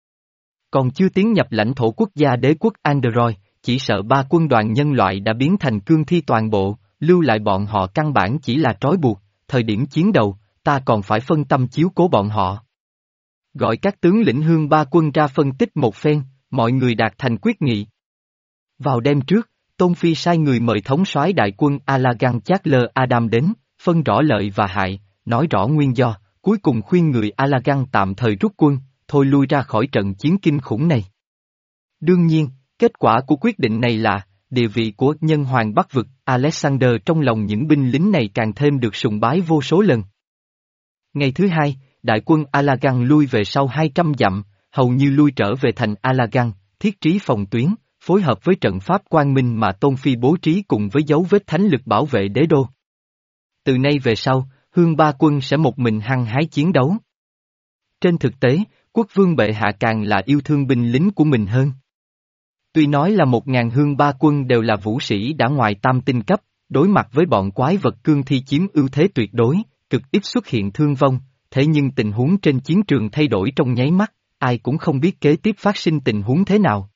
Còn chưa tiến nhập lãnh thổ quốc gia đế quốc Android, chỉ sợ ba quân đoàn nhân loại đã biến thành cương thi toàn bộ, lưu lại bọn họ căn bản chỉ là trói buộc, thời điểm chiến đầu, ta còn phải phân tâm chiếu cố bọn họ. Gọi các tướng lĩnh Hương Ba Quân ra phân tích một phen, mọi người đạt thành quyết nghị. Vào đêm trước, Tôn Phi sai người mời thống soái đại quân Alagan Charles Adam đến, phân rõ lợi và hại, nói rõ nguyên do, cuối cùng khuyên người Alagan tạm thời rút quân, thôi lui ra khỏi trận chiến kinh khủng này. Đương nhiên, kết quả của quyết định này là, địa vị của nhân hoàng Bắc vực Alexander trong lòng những binh lính này càng thêm được sùng bái vô số lần. Ngày thứ hai, đại quân Alagan lui về sau hai trăm dặm, hầu như lui trở về thành Alagan, thiết trí phòng tuyến, phối hợp với trận pháp quang minh mà Tôn Phi bố trí cùng với dấu vết thánh lực bảo vệ đế đô. Từ nay về sau, Hương Ba Quân sẽ một mình hăng hái chiến đấu. Trên thực tế, quốc vương bệ hạ càng là yêu thương binh lính của mình hơn. Tuy nói là một ngàn Hương Ba Quân đều là vũ sĩ đã ngoài tam tinh cấp, đối mặt với bọn quái vật cương thi chiếm ưu thế tuyệt đối, cực ít xuất hiện thương vong, thế nhưng tình huống trên chiến trường thay đổi trong nháy mắt, ai cũng không biết kế tiếp phát sinh tình huống thế nào.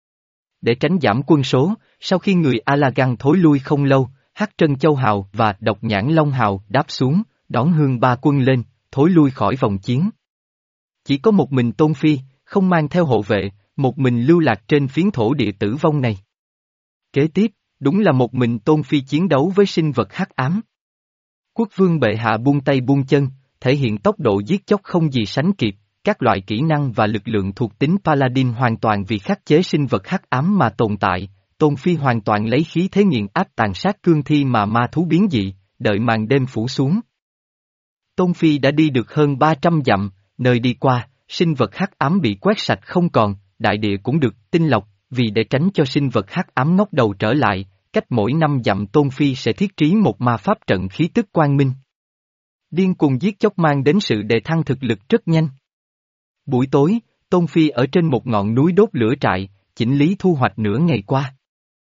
Để tránh giảm quân số, sau khi người Alagan thối lui không lâu, Hắc Trân Châu Hào và Độc Nhãn Long Hào đáp xuống, đón hương ba quân lên, thối lui khỏi vòng chiến. Chỉ có một mình Tôn Phi, không mang theo hộ vệ, một mình lưu lạc trên phiến thổ địa tử vong này. Kế tiếp, đúng là một mình Tôn Phi chiến đấu với sinh vật hắc ám. Quốc vương bệ hạ buông tay buông chân, thể hiện tốc độ giết chóc không gì sánh kịp, các loại kỹ năng và lực lượng thuộc tính Paladin hoàn toàn vì khắc chế sinh vật hắc ám mà tồn tại. Tôn Phi hoàn toàn lấy khí thế nghiền áp tàn sát cương thi mà ma thú biến dị, đợi màn đêm phủ xuống. Tôn Phi đã đi được hơn ba trăm dặm, nơi đi qua, sinh vật hắc ám bị quét sạch không còn, đại địa cũng được tinh lọc, vì để tránh cho sinh vật hắc ám ngóc đầu trở lại, cách mỗi năm dặm Tôn Phi sẽ thiết trí một ma pháp trận khí tức quang minh. Điên cuồng giết chóc mang đến sự đề thăng thực lực rất nhanh. Buổi tối, Tôn Phi ở trên một ngọn núi đốt lửa trại, chỉnh lý thu hoạch nửa ngày qua.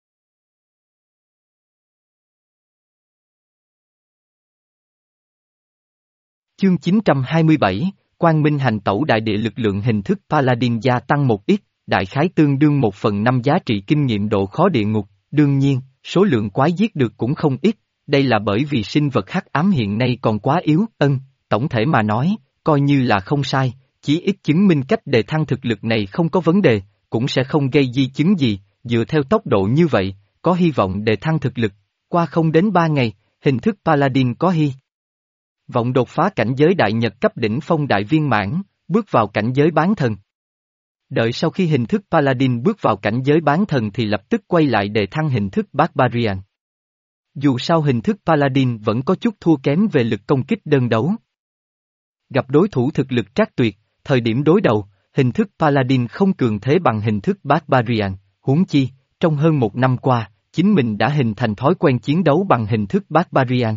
Chương chín trăm hai mươi bảy, Quang Minh hành tẩu đại địa lực lượng hình thức Paladin gia tăng một ít, đại khái tương đương một phần năm giá trị kinh nghiệm độ khó địa ngục, đương nhiên, số lượng quái giết được cũng không ít, đây là bởi vì sinh vật hắc ám hiện nay còn quá yếu, ân, tổng thể mà nói, coi như là không sai, chí ít chứng minh cách đề thăng thực lực này không có vấn đề, cũng sẽ không gây di chứng gì, dựa theo tốc độ như vậy, có hy vọng đề thăng thực lực, qua không đến ba ngày, hình thức Paladin có hy vọng đột phá cảnh giới đại nhật cấp đỉnh phong đại viên mãn, bước vào cảnh giới bán thần. Đợi sau khi hình thức Paladin bước vào cảnh giới bán thần thì lập tức quay lại đề thăng hình thức Barbarian. Dù sao hình thức Paladin vẫn có chút thua kém về lực công kích đơn đấu. Gặp đối thủ thực lực trác tuyệt, thời điểm đối đầu, hình thức Paladin không cường thế bằng hình thức Barbarian, huống chi, trong hơn một năm qua, chính mình đã hình thành thói quen chiến đấu bằng hình thức Barbarian.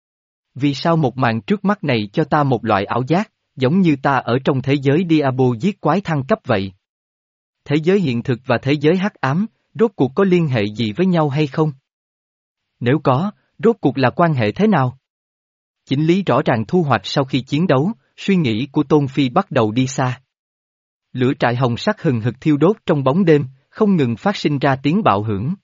Vì sao một màn trước mắt này cho ta một loại ảo giác, giống như ta ở trong thế giới Diablo giết quái thăng cấp vậy? Thế giới hiện thực và thế giới hắc ám, rốt cuộc có liên hệ gì với nhau hay không? Nếu có, rốt cuộc là quan hệ thế nào? Chỉnh lý rõ ràng thu hoạch sau khi chiến đấu, suy nghĩ của Tôn Phi bắt đầu đi xa. Lửa trại hồng sắc hừng hực thiêu đốt trong bóng đêm, không ngừng phát sinh ra tiếng bạo hưởng.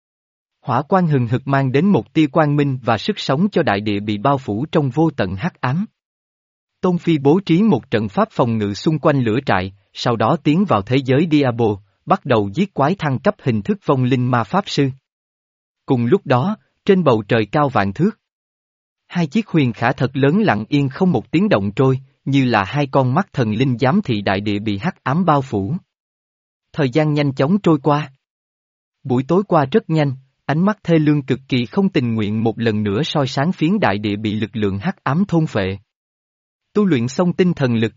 Hỏa quang hừng hực mang đến một tia quang minh và sức sống cho đại địa bị bao phủ trong vô tận hắc ám. Tôn Phi bố trí một trận pháp phòng ngự xung quanh lửa trại, sau đó tiến vào thế giới Diablo, bắt đầu giết quái thăng cấp hình thức vong linh ma pháp sư. Cùng lúc đó, trên bầu trời cao vạn thước, hai chiếc huyền khả thật lớn lặng yên không một tiếng động trôi, như là hai con mắt thần linh giám thị đại địa bị hắc ám bao phủ. Thời gian nhanh chóng trôi qua. Buổi tối qua rất nhanh, ánh mắt thê lương cực kỳ không tình nguyện một lần nữa soi sáng phiến đại địa bị lực lượng hắc ám thôn phệ. Tu luyện xong tinh thần lực.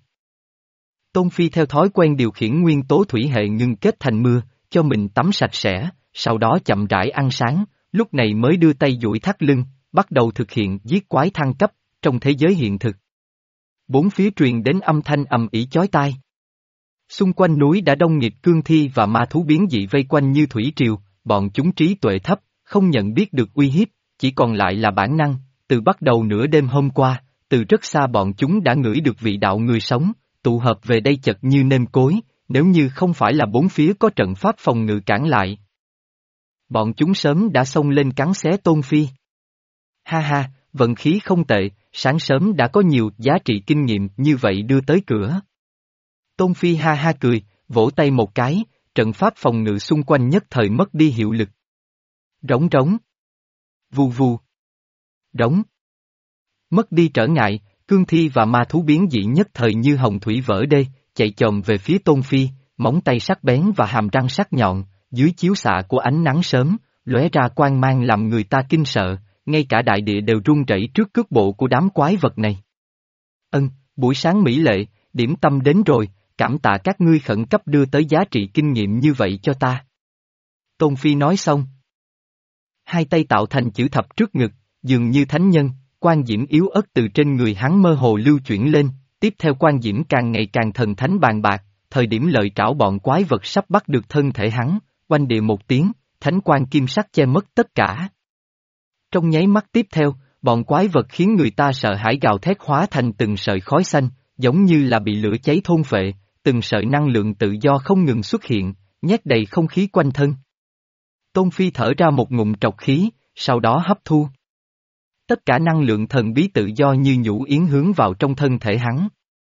Tôn Phi theo thói quen điều khiển nguyên tố thủy hệ ngưng kết thành mưa, cho mình tắm sạch sẽ, sau đó chậm rãi ăn sáng, lúc này mới đưa tay duỗi thắt lưng, bắt đầu thực hiện giết quái thăng cấp, trong thế giới hiện thực. Bốn phía truyền đến âm thanh ầm ĩ chói tai. Xung quanh núi đã đông nghịt cương thi và ma thú biến dị vây quanh như thủy triều, bọn chúng trí tuệ thấp, không nhận biết được uy hiếp, chỉ còn lại là bản năng, từ bắt đầu nửa đêm hôm qua, từ rất xa bọn chúng đã ngửi được vị đạo người sống, tụ hợp về đây chật như nêm cối, nếu như không phải là bốn phía có trận pháp phòng ngự cản lại. Bọn chúng sớm đã xông lên cắn xé Tôn Phi. Ha ha, vận khí không tệ, sáng sớm đã có nhiều giá trị kinh nghiệm như vậy đưa tới cửa. Tôn Phi ha ha cười, vỗ tay một cái, trận pháp phòng ngự xung quanh nhất thời mất đi hiệu lực. Rống rống. Vù vù. Rống. Mất đi trở ngại, cương thi và ma thú biến dị nhất thời như hồng thủy vỡ đê, chạy chồm về phía Tôn Phi, móng tay sắc bén và hàm răng sắc nhọn, dưới chiếu xạ của ánh nắng sớm, lóe ra quang mang làm người ta kinh sợ, ngay cả đại địa đều run rẩy trước cước bộ của đám quái vật này. Ân, buổi sáng mỹ lệ, điểm tâm đến rồi, cảm tạ các ngươi khẩn cấp đưa tới giá trị kinh nghiệm như vậy cho ta. Tôn Phi nói xong. Hai tay tạo thành chữ thập trước ngực, dường như thánh nhân, quang diễm yếu ớt từ trên người hắn mơ hồ lưu chuyển lên, tiếp theo quang diễm càng ngày càng thần thánh bàn bạc, thời điểm lợi trảo bọn quái vật sắp bắt được thân thể hắn, oanh địa một tiếng, thánh quang kim sắc che mất tất cả. Trong nháy mắt tiếp theo, bọn quái vật khiến người ta sợ hãi gào thét hóa thành từng sợi khói xanh, giống như là bị lửa cháy thôn phệ, từng sợi năng lượng tự do không ngừng xuất hiện, nhét đầy không khí quanh thân. Tôn Phi thở ra một ngụm trọc khí, sau đó hấp thu. Tất cả năng lượng thần bí tự do như nhũ yến hướng vào trong thân thể hắn.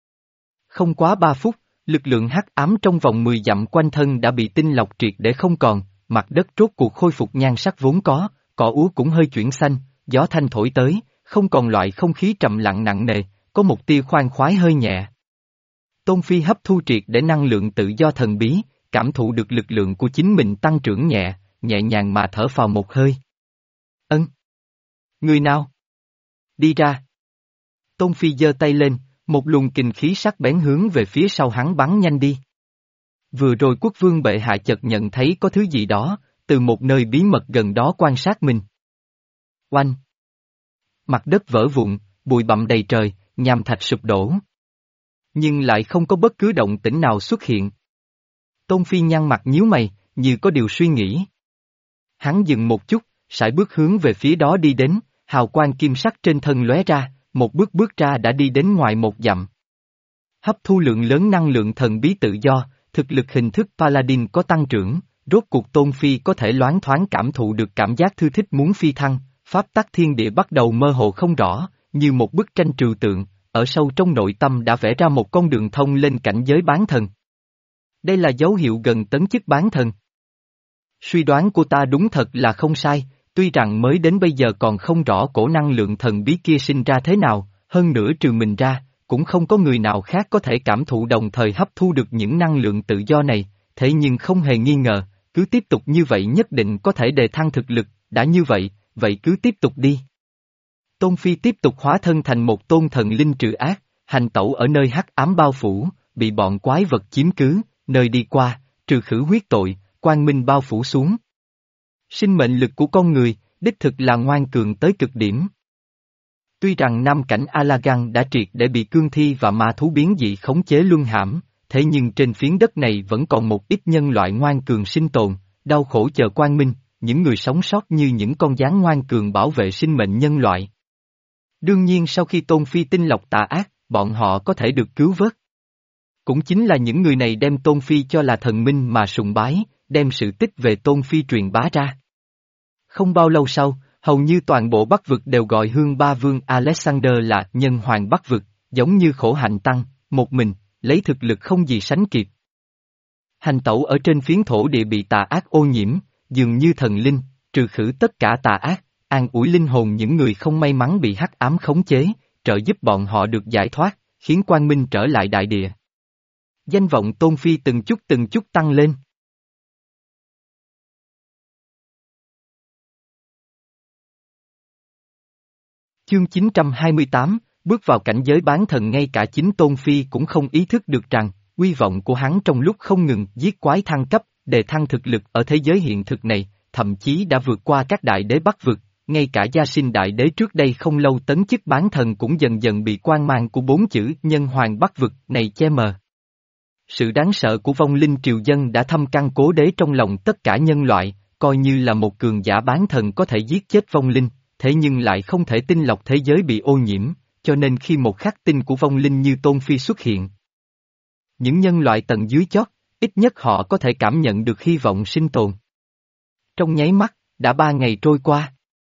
Không quá ba phút, lực lượng hắc ám trong vòng mười dặm quanh thân đã bị tinh lọc triệt để không còn, mặt đất rốt cuộc khôi phục nhan sắc vốn có, cỏ úa cũng hơi chuyển xanh, gió thanh thổi tới, không còn loại không khí trầm lặng nặng nề, có một tia khoan khoái hơi nhẹ. Tôn Phi hấp thu triệt để năng lượng tự do thần bí, cảm thụ được lực lượng của chính mình tăng trưởng nhẹ, nhẹ nhàng mà thở phào một hơi. Ân. Người nào? Đi ra. Tôn Phi giơ tay lên, một luồng kình khí sắc bén hướng về phía sau hắn bắn nhanh đi. Vừa rồi quốc vương bệ hạ chợt nhận thấy có thứ gì đó, từ một nơi bí mật gần đó quan sát mình. Oanh! Mặt đất vỡ vụn, bụi bặm đầy trời, nham thạch sụp đổ. Nhưng lại không có bất cứ động tĩnh nào xuất hiện. Tôn Phi nhăn mặt nhíu mày, như có điều suy nghĩ. Hắn dừng một chút, sải bước hướng về phía đó đi đến, hào quang kim sắc trên thân lóe ra, một bước bước ra đã đi đến ngoài một dặm. Hấp thu lượng lớn năng lượng thần bí tự do, thực lực hình thức Paladin có tăng trưởng, rốt cuộc Tôn Phi có thể loáng thoáng cảm thụ được cảm giác thư thích muốn phi thăng, pháp tắc thiên địa bắt đầu mơ hồ không rõ, như một bức tranh trừu tượng, ở sâu trong nội tâm đã vẽ ra một con đường thông lên cảnh giới bán thần. Đây là dấu hiệu gần tấn chức bán thần. Suy đoán của ta đúng thật là không sai, tuy rằng mới đến bây giờ còn không rõ cổ năng lượng thần bí kia sinh ra thế nào, hơn nữa trừ mình ra, cũng không có người nào khác có thể cảm thụ đồng thời hấp thu được những năng lượng tự do này, thế nhưng không hề nghi ngờ, cứ tiếp tục như vậy nhất định có thể đề thăng thực lực, đã như vậy, vậy cứ tiếp tục đi. Tôn Phi tiếp tục hóa thân thành một tôn thần linh trừ ác, hành tẩu ở nơi hắc ám bao phủ, bị bọn quái vật chiếm cứ, nơi đi qua, trừ khử huyết tội, quang minh bao phủ xuống. Sinh mệnh lực của con người, đích thực là ngoan cường tới cực điểm. Tuy rằng nam cảnh Alagan đã triệt để bị cương thi và ma thú biến dị khống chế luân hãm, thế nhưng trên phiến đất này vẫn còn một ít nhân loại ngoan cường sinh tồn, đau khổ chờ quang minh, những người sống sót như những con gián ngoan cường bảo vệ sinh mệnh nhân loại. Đương nhiên sau khi Tôn Phi tinh lọc tà ác, bọn họ có thể được cứu vớt. Cũng chính là những người này đem Tôn Phi cho là thần minh mà sùng bái, đem sự tích về Tôn Phi truyền bá ra. Không bao lâu sau, hầu như toàn bộ Bắc Vực đều gọi Hương Ba Vương Alexander là nhân hoàng Bắc Vực, giống như khổ hạnh tăng, một mình, lấy thực lực không gì sánh kịp. Hành tẩu ở trên phiến thổ địa bị tà ác ô nhiễm, dường như thần linh, trừ khử tất cả tà ác, an ủi linh hồn những người không may mắn bị hắc ám khống chế, trợ giúp bọn họ được giải thoát, khiến quang minh trở lại đại địa. Danh vọng Tôn Phi từng chút từng chút tăng lên. Chương chín trăm hai mươi tám, bước vào cảnh giới bán thần ngay cả chính Tôn Phi cũng không ý thức được rằng, uy vọng của hắn trong lúc không ngừng giết quái thăng cấp, đề thăng thực lực ở thế giới hiện thực này, thậm chí đã vượt qua các đại đế Bắc Vực, ngay cả Gia Sinh đại đế trước đây không lâu tấn chức bán thần cũng dần dần bị quang mang của bốn chữ nhân hoàng Bắc Vực này che mờ. Sự đáng sợ của vong linh triều dân đã thâm căn cố đế trong lòng tất cả nhân loại, coi như là một cường giả bán thần có thể giết chết vong linh, thế nhưng lại không thể tinh lọc thế giới bị ô nhiễm, cho nên khi một khắc tinh của vong linh như Tôn Phi xuất hiện, những nhân loại tầng dưới chót, ít nhất họ có thể cảm nhận được hy vọng sinh tồn. Trong nháy mắt, đã ba ngày trôi qua.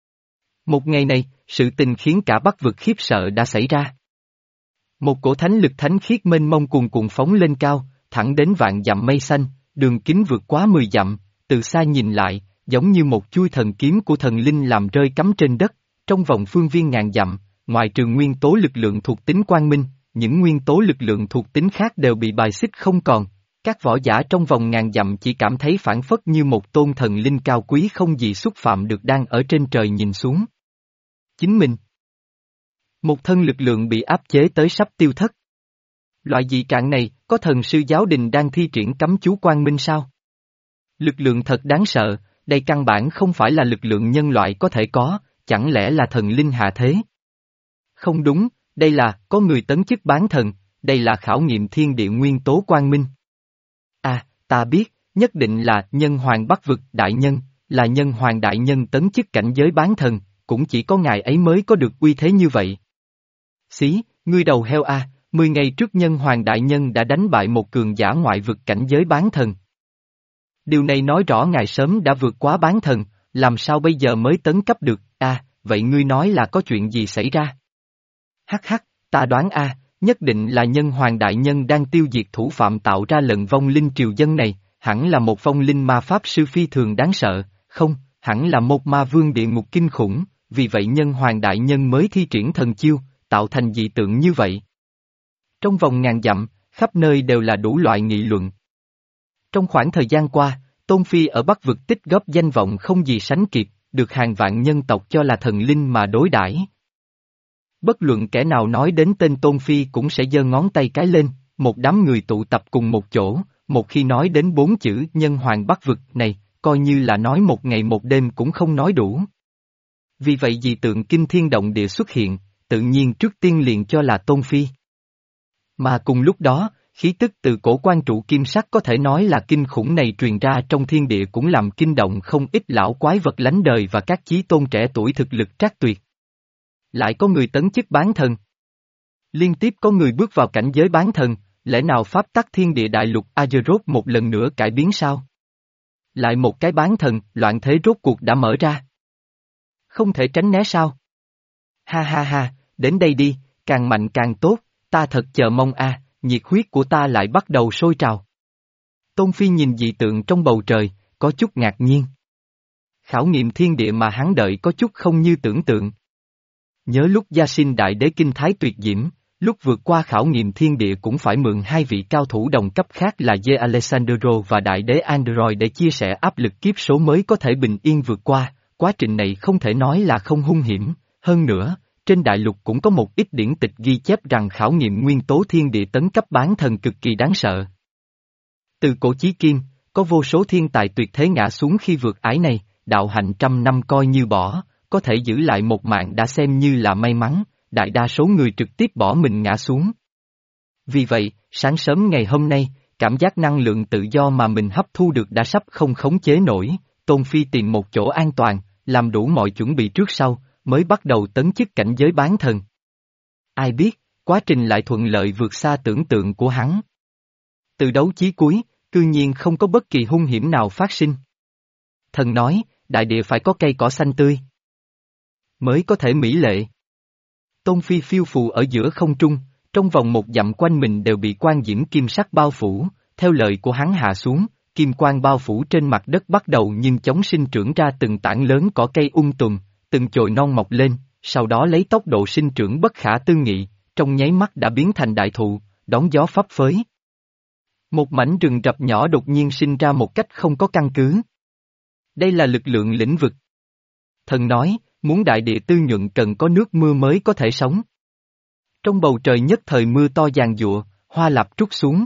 Một ngày này, sự tình khiến cả Bắc Vực khiếp sợ đã xảy ra. Một cổ thánh lực thánh khiết mênh mông cuồn cuộn phóng lên cao, thẳng đến vạn dặm mây xanh, đường kính vượt quá mười dặm, từ xa nhìn lại, giống như một chuôi thần kiếm của thần linh làm rơi cắm trên đất, trong vòng phương viên ngàn dặm, ngoài trừ nguyên tố lực lượng thuộc tính quang minh, những nguyên tố lực lượng thuộc tính khác đều bị bài xích không còn. Các võ giả trong vòng ngàn dặm chỉ cảm thấy phản phất như một tôn thần linh cao quý không gì xúc phạm được đang ở trên trời nhìn xuống. Chính mình. Một thân lực lượng bị áp chế tới sắp tiêu thất. Loại dị trạng này, có thần sư giáo đình đang thi triển cấm chú quang minh sao? Lực lượng thật đáng sợ, đây căn bản không phải là lực lượng nhân loại có thể có, chẳng lẽ là thần linh hạ thế? Không đúng, đây là, có người tấn chức bán thần, đây là khảo nghiệm thiên địa nguyên tố quang minh. À, ta biết, nhất định là nhân hoàng Bắc Vực đại nhân, là nhân hoàng đại nhân tấn chức cảnh giới bán thần, cũng chỉ có ngài ấy mới có được uy thế như vậy. Xí, ngươi đầu heo a, mười ngày trước nhân hoàng đại nhân đã đánh bại một cường giả ngoại vực cảnh giới bán thần. Điều này nói rõ ngài sớm đã vượt quá bán thần, làm sao bây giờ mới tấn cấp được, a, vậy ngươi nói là có chuyện gì xảy ra? Hắc hắc, ta đoán a, nhất định là nhân hoàng đại nhân đang tiêu diệt thủ phạm tạo ra lần vong linh triều dân này, hẳn là một vong linh ma pháp sư phi thường đáng sợ, không, hẳn là một ma vương địa ngục kinh khủng, vì vậy nhân hoàng đại nhân mới thi triển thần chiêu, tạo thành dị tượng như vậy. Trong vòng ngàn dặm, khắp nơi đều là đủ loại nghị luận. Trong khoảng thời gian qua, Tôn Phi ở Bắc vực tích góp danh vọng không gì sánh kịp, được hàng vạn nhân tộc cho là thần linh mà đối đãi. Bất luận kẻ nào nói đến tên Tôn Phi cũng sẽ giơ ngón tay cái lên, một đám người tụ tập cùng một chỗ, một khi nói đến bốn chữ nhân hoàng Bắc vực này, coi như là nói một ngày một đêm cũng không nói đủ. Vì vậy dị tượng kinh thiên động địa xuất hiện, tự nhiên trước tiên liền cho là Tôn Phi. Mà cùng lúc đó, khí tức từ cổ quan trụ kim sắc có thể nói là kinh khủng này truyền ra trong thiên địa cũng làm kinh động không ít lão quái vật lánh đời và các chí tôn trẻ tuổi thực lực trác tuyệt. Lại có người tấn chức bán thần. Liên tiếp có người bước vào cảnh giới bán thần, lẽ nào pháp tắc thiên địa đại lục Azeroth một lần nữa cải biến sao? Lại một cái bán thần, loạn thế rốt cuộc đã mở ra. Không thể tránh né sao? Ha ha ha, đến đây đi, càng mạnh càng tốt, ta thật chờ mong a, nhiệt huyết của ta lại bắt đầu sôi trào. Tôn Phi nhìn dị tượng trong bầu trời, có chút ngạc nhiên. Khảo nghiệm thiên địa mà hắn đợi có chút không như tưởng tượng. Nhớ lúc Gia Sinh Đại Đế kinh thái tuyệt diễm, lúc vượt qua khảo nghiệm thiên địa cũng phải mượn hai vị cao thủ đồng cấp khác là Ye Alessandro và Đại Đế Android để chia sẻ áp lực kiếp số mới có thể bình yên vượt qua, quá trình này không thể nói là không hung hiểm, hơn nữa, trên đại lục cũng có một ít điển tịch ghi chép rằng khảo nghiệm nguyên tố thiên địa tấn cấp bán thần cực kỳ đáng sợ. Từ cổ chí kim, có vô số thiên tài tuyệt thế ngã xuống khi vượt ải này, đạo hành trăm năm coi như bỏ, có thể giữ lại một mạng đã xem như là may mắn, đại đa số người trực tiếp bỏ mình ngã xuống. Vì vậy, sáng sớm ngày hôm nay, cảm giác năng lượng tự do mà mình hấp thu được đã sắp không khống chế nổi, Tôn Phi tìm một chỗ an toàn, làm đủ mọi chuẩn bị trước sau, mới bắt đầu tấn chức cảnh giới bán thần. Ai biết, quá trình lại thuận lợi vượt xa tưởng tượng của hắn. Từ đấu chí cuối, cư nhiên không có bất kỳ hung hiểm nào phát sinh. Thần nói, đại địa phải có cây cỏ xanh tươi mới có thể mỹ lệ. Tôn Phi phiêu phù ở giữa không trung, trong vòng một dặm quanh mình đều bị quang diễm kim sắc bao phủ, theo lời của hắn hạ xuống, kim quang bao phủ trên mặt đất bắt đầu nhưng chóng sinh trưởng ra từng tảng lớn cỏ cây ung tùm, từng chồi non mọc lên, sau đó lấy tốc độ sinh trưởng bất khả tư nghị, trong nháy mắt đã biến thành đại thụ, đón gió phấp phới. Một mảnh rừng rậm nhỏ đột nhiên sinh ra một cách không có căn cứ. Đây là lực lượng lĩnh vực. Thần nói, muốn đại địa tư nhuận cần có nước mưa mới có thể sống. Trong bầu trời nhất thời mưa to giàn giụa, hoa lạp trút xuống.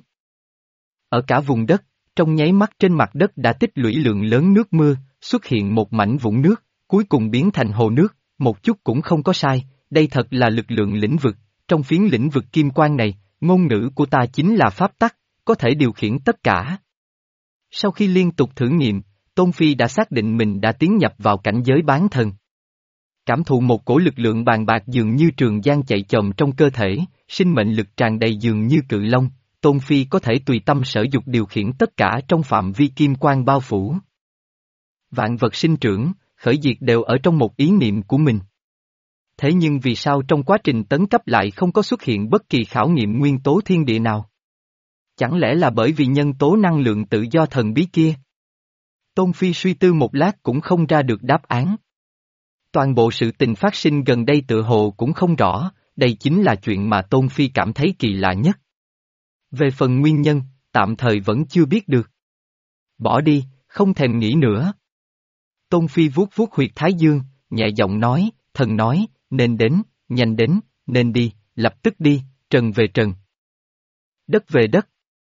Ở cả vùng đất, trong nháy mắt trên mặt đất đã tích lũy lượng lớn nước mưa, xuất hiện một mảnh vũng nước, cuối cùng biến thành hồ nước, một chút cũng không có sai, đây thật là lực lượng lĩnh vực, trong phiến lĩnh vực kim quang này, ngôn ngữ của ta chính là pháp tắc, có thể điều khiển tất cả. Sau khi liên tục thử nghiệm, Tôn Phi đã xác định mình đã tiến nhập vào cảnh giới bán thần. Cảm thụ một cổ lực lượng bàn bạc dường như trường giang chạy chồm trong cơ thể, sinh mệnh lực tràn đầy dường như cự long, Tôn Phi có thể tùy tâm sở dục điều khiển tất cả trong phạm vi kim quang bao phủ. Vạn vật sinh trưởng, khởi diệt đều ở trong một ý niệm của mình. Thế nhưng vì sao trong quá trình tấn cấp lại không có xuất hiện bất kỳ khảo nghiệm nguyên tố thiên địa nào? Chẳng lẽ là bởi vì nhân tố năng lượng tự do thần bí kia? Tôn Phi suy tư một lát cũng không ra được đáp án. Toàn bộ sự tình phát sinh gần đây tựa hồ cũng không rõ, đây chính là chuyện mà Tôn Phi cảm thấy kỳ lạ nhất. Về phần nguyên nhân, tạm thời vẫn chưa biết được. Bỏ đi, không thèm nghĩ nữa. Tôn Phi vuốt vuốt huyệt thái dương, nhẹ giọng nói, thần nói, nên đến, nhanh đến, nên đi, lập tức đi, trần về trần. Đất về đất.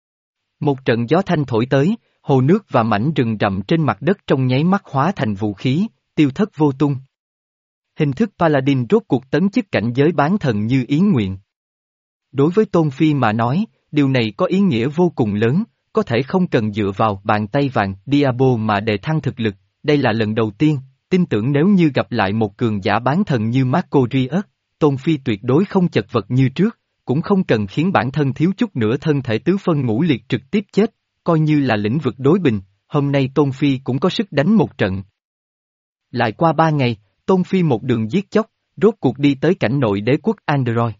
Một trận gió thanh thổi tới, hồ nước và mảnh rừng rậm trên mặt đất trong nháy mắt hóa thành vũ khí, tiêu thất vô tung. Hình thức Paladin rốt cuộc tấn chức cảnh giới bán thần như ý nguyện. Đối với Tôn Phi mà nói, điều này có ý nghĩa vô cùng lớn, có thể không cần dựa vào bàn tay vàng Diablo mà đề thăng thực lực, đây là lần đầu tiên, tin tưởng nếu như gặp lại một cường giả bán thần như Marco Rius, Tôn Phi tuyệt đối không chật vật như trước, cũng không cần khiến bản thân thiếu chút nữa thân thể tứ phân ngũ liệt trực tiếp chết, coi như là lĩnh vực đối bình, hôm nay Tôn Phi cũng có sức đánh một trận. Lại qua ba ngày, Tôn Phi một đường giết chóc, rốt cuộc đi tới cảnh nội đế quốc Android.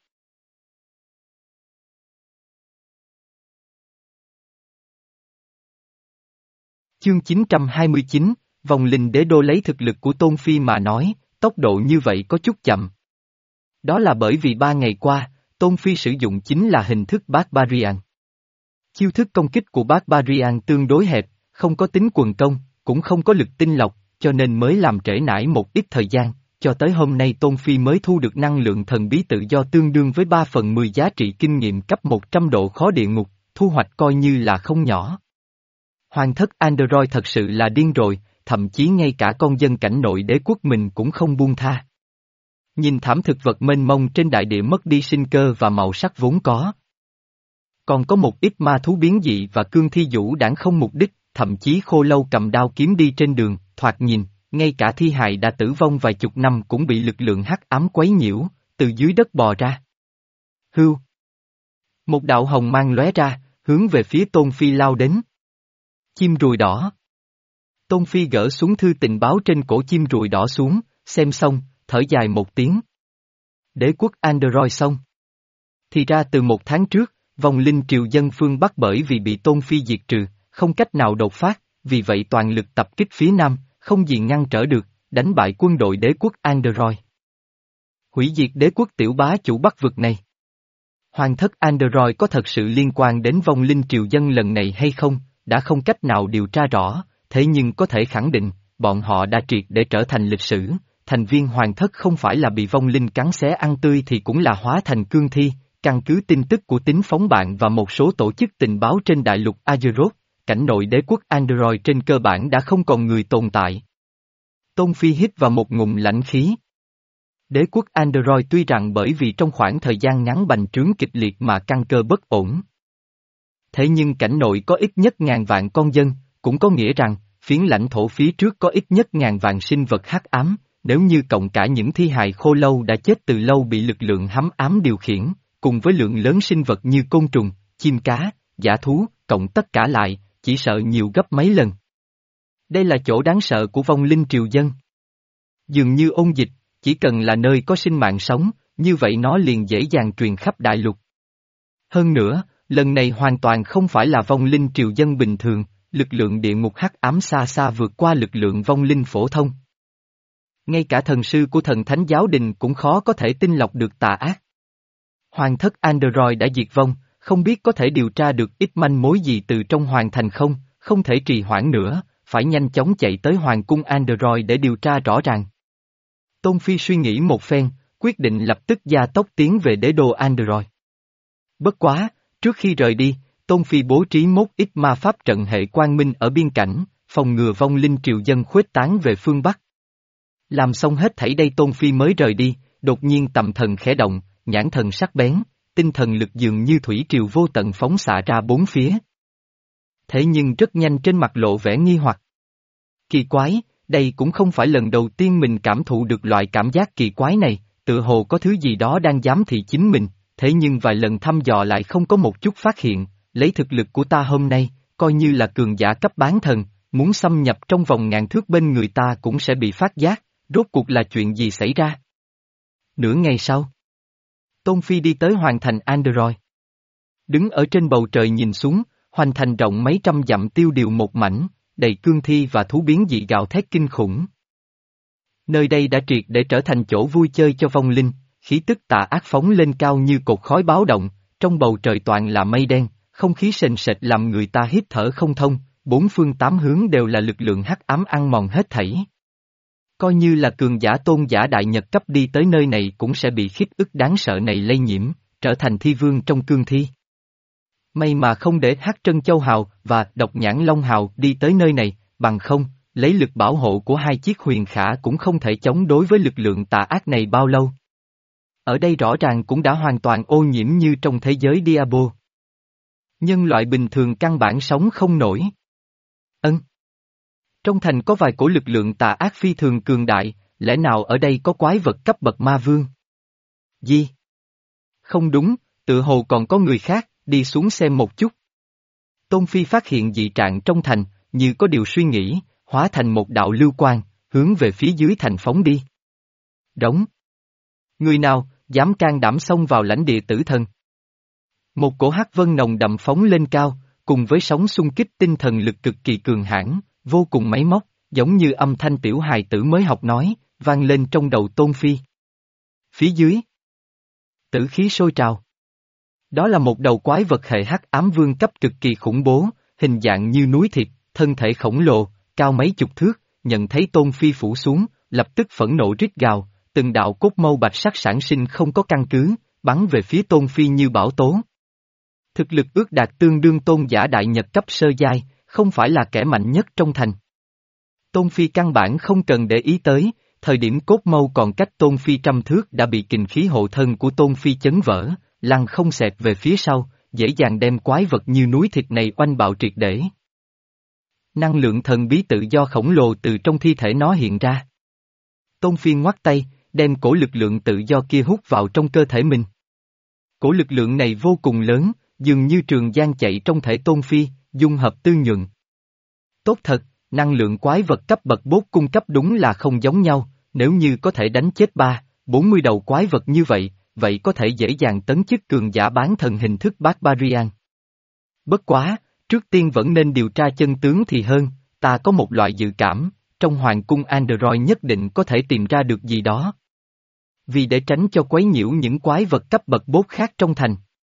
Chương chín trăm hai mươi chín, vòng linh đế đô lấy thực lực của Tôn Phi mà nói, tốc độ như vậy có chút chậm. Đó là bởi vì ba ngày qua, Tôn Phi sử dụng chính là hình thức Barbarian. Chiêu thức công kích của Barbarian tương đối hẹp, không có tính quần công, cũng không có lực tinh lọc, cho nên mới làm trễ nải một ít thời gian, cho tới hôm nay Tôn Phi mới thu được năng lượng thần bí tự do tương đương với ba phần mười giá trị kinh nghiệm cấp một trăm độ khó địa ngục, thu hoạch coi như là không nhỏ. Hoàng thất Android thật sự là điên rồi, thậm chí ngay cả con dân cảnh nội đế quốc mình cũng không buông tha. Nhìn thảm thực vật mênh mông trên đại địa mất đi sinh cơ và màu sắc vốn có. Còn có một ít ma thú biến dị và cương thi vũ đảng không mục đích, thậm chí khô lâu cầm đao kiếm đi trên đường, thoạt nhìn, ngay cả thi hài đã tử vong vài chục năm cũng bị lực lượng hắc ám quấy nhiễu, từ dưới đất bò ra. Hưu. Một đạo hồng mang lóe ra, hướng về phía Tôn Phi lao đến. Chim ruồi đỏ. Tôn Phi gỡ xuống thư tình báo trên cổ chim ruồi đỏ xuống, xem xong, thở dài một tiếng. Đế quốc Android xong. Thì ra từ một tháng trước, vòng linh triều dân phương Bắc bởi vì bị Tôn Phi diệt trừ, không cách nào đột phát, vì vậy toàn lực tập kích phía Nam, không gì ngăn trở được, đánh bại quân đội đế quốc Android. Hủy diệt đế quốc tiểu bá chủ Bắc vực này. Hoàng thất Android có thật sự liên quan đến vong linh triều dân lần này hay không, đã không cách nào điều tra rõ, thế nhưng có thể khẳng định, bọn họ đã triệt để trở thành lịch sử, thành viên hoàng thất không phải là bị vong linh cắn xé ăn tươi thì cũng là hóa thành cương thi, căn cứ tin tức của tính phóng bạn và một số tổ chức tình báo trên đại lục Azeroth, cảnh nội đế quốc Android trên cơ bản đã không còn người tồn tại. Tôn Phi hít vào một ngụm lãnh khí. Đế quốc Android tuy rằng bởi vì trong khoảng thời gian ngắn bành trướng kịch liệt mà căn cơ bất ổn. Thế nhưng cảnh nội có ít nhất ngàn vạn con dân, cũng có nghĩa rằng, phiến lãnh thổ phía trước có ít nhất ngàn vạn sinh vật hắc ám, nếu như cộng cả những thi hài khô lâu đã chết từ lâu bị lực lượng hắm ám điều khiển, cùng với lượng lớn sinh vật như côn trùng, chim cá, dã thú, cộng tất cả lại, chỉ sợ nhiều gấp mấy lần. Đây là chỗ đáng sợ của vong linh triều dân. Dường như ôn dịch, chỉ cần là nơi có sinh mạng sống, như vậy nó liền dễ dàng truyền khắp đại lục. Hơn nữa, lần này hoàn toàn không phải là vong linh triều dân bình thường, lực lượng địa ngục hắc ám xa xa vượt qua lực lượng vong linh phổ thông. Ngay cả thần sư của thần thánh giáo đình cũng khó có thể tinh lọc được tà ác. Hoàng thất Android đã diệt vong, không biết có thể điều tra được ít manh mối gì từ trong hoàng thành không, không thể trì hoãn nữa, phải nhanh chóng chạy tới hoàng cung Android để điều tra rõ ràng. Tôn Phi suy nghĩ một phen, quyết định lập tức gia tốc tiến về đế đô Android. Bất quá, trước khi rời đi, Tôn Phi bố trí một ít ma pháp trận hệ quang minh ở biên cảnh, phòng ngừa vong linh triều dân khuếch tán về phương Bắc. Làm xong hết thảy đây Tôn Phi mới rời đi, đột nhiên tầm thần khẽ động, nhãn thần sắc bén, tinh thần lực dường như thủy triều vô tận phóng xạ ra bốn phía. Thế nhưng rất nhanh trên mặt lộ vẻ nghi hoặc. Kỳ quái, đây cũng không phải lần đầu tiên mình cảm thụ được loại cảm giác kỳ quái này, tựa hồ có thứ gì đó đang giám thị chính mình, thế nhưng vài lần thăm dò lại không có một chút phát hiện, lấy thực lực của ta hôm nay, coi như là cường giả cấp bán thần, muốn xâm nhập trong vòng ngàn thước bên người ta cũng sẽ bị phát giác, rốt cuộc là chuyện gì xảy ra. Nửa ngày sau, Tôn Phi đi tới hoàng thành Android. Đứng ở trên bầu trời nhìn xuống, hoành thành rộng mấy trăm dặm tiêu điều một mảnh, đầy cương thi và thú biến dị gào thét kinh khủng. Nơi đây đã triệt để trở thành chỗ vui chơi cho vong linh, khí tức tà ác phóng lên cao như cột khói báo động, trong bầu trời toàn là mây đen, không khí sền sệt làm người ta hít thở không thông, bốn phương tám hướng đều là lực lượng hắc ám ăn mòn hết thảy. Coi như là cường giả tôn giả đại nhật cấp đi tới nơi này cũng sẽ bị khiếp ức đáng sợ này lây nhiễm, trở thành thi vương trong cương thi. May mà không để Hắc Trân Châu Hào và Độc Nhãn Long Hào đi tới nơi này, bằng không, lấy lực bảo hộ của hai chiếc huyền khả cũng không thể chống đối với lực lượng tà ác này bao lâu. Ở đây rõ ràng cũng đã hoàn toàn ô nhiễm như trong thế giới Diablo. Nhân loại bình thường căn bản sống không nổi. Ân. Trong thành có vài cổ lực lượng tà ác phi thường cường đại, lẽ nào ở đây có quái vật cấp bậc ma vương? Gì? Không đúng, tự hồ còn có người khác, đi xuống xem một chút. Tôn Phi phát hiện dị trạng trong thành, như có điều suy nghĩ, hóa thành một đạo lưu quang, hướng về phía dưới thành phóng đi. Rống. Người nào, dám can đảm xông vào lãnh địa tử thần? Một cổ hắc vân nồng đậm phóng lên cao, cùng với sóng xung kích tinh thần lực cực kỳ cường hãn, vô cùng máy móc, giống như âm thanh tiểu hài tử mới học nói, vang lên trong đầu Tôn Phi. Phía dưới, tử khí sôi trào. Đó là một đầu quái vật hệ hắc ám vương cấp cực kỳ khủng bố, hình dạng như núi thịt, thân thể khổng lồ, cao mấy chục thước, nhận thấy Tôn Phi phủ xuống, lập tức phẫn nộ rít gào, từng đạo cốt mâu bạch sắc sản sinh không có căn cứ, bắn về phía Tôn Phi như bão tố. Thực lực ước đạt tương đương tôn giả đại nhật cấp sơ giai, không phải là kẻ mạnh nhất trong thành. Tôn Phi căn bản không cần để ý tới, thời điểm cốt mâu còn cách Tôn Phi trăm thước đã bị kình khí hộ thân của Tôn Phi chấn vỡ, lăn không xẹt về phía sau, dễ dàng đem quái vật như núi thịt này oanh bạo triệt để. Năng lượng thần bí tự do khổng lồ từ trong thi thể nó hiện ra. Tôn Phi ngoắt tay, đem cổ lực lượng tự do kia hút vào trong cơ thể mình. Cổ lực lượng này vô cùng lớn, dường như trường giang chạy trong thể Tôn Phi, dung hợp tư nhuận. Tốt thật, năng lượng quái vật cấp bậc bốt cung cấp đúng là không giống nhau, nếu như có thể đánh chết ba, bốn mươi đầu quái vật như vậy, vậy có thể dễ dàng tấn chức cường giả bán thần hình thức Barbarian. Bất quá, trước tiên vẫn nên điều tra chân tướng thì hơn, ta có một loại dự cảm, trong hoàng cung Android nhất định có thể tìm ra được gì đó. Vì để tránh cho quấy nhiễu những quái vật cấp bậc bốt khác trong thành.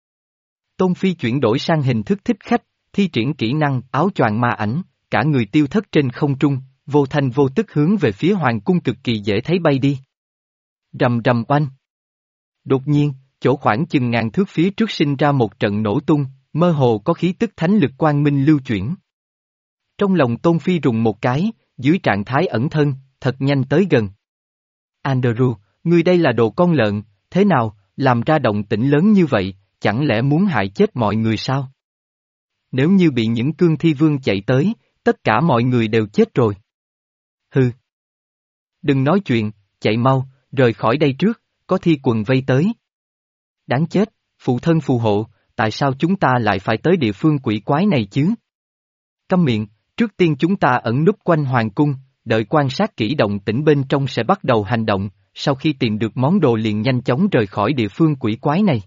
Tôn Phi chuyển đổi sang hình thức thích khách, thi triển kỹ năng áo choàng ma ảnh, cả người tiêu thất trên không trung, vô thanh vô tức hướng về phía hoàng cung cực kỳ dễ thấy bay đi. Rầm rầm oanh. Đột nhiên, chỗ khoảng chừng ngàn thước phía trước sinh ra một trận nổ tung, mơ hồ có khí tức thánh lực quang minh lưu chuyển. Trong lòng Tôn Phi rùng một cái, dưới trạng thái ẩn thân, thật nhanh tới gần. Andrew, ngươi đây là đồ con lợn, thế nào, làm ra động tĩnh lớn như vậy, chẳng lẽ muốn hại chết mọi người sao? Nếu như bị những cương thi vương chạy tới, tất cả mọi người đều chết rồi. Hừ. Đừng nói chuyện, chạy mau, rời khỏi đây trước, có thi quần vây tới. Đáng chết, phụ thân phù hộ, tại sao chúng ta lại phải tới địa phương quỷ quái này chứ? Câm miệng, trước tiên chúng ta ẩn núp quanh hoàng cung, đợi quan sát kỹ động tĩnh bên trong sẽ bắt đầu hành động, sau khi tìm được món đồ liền nhanh chóng rời khỏi địa phương quỷ quái này.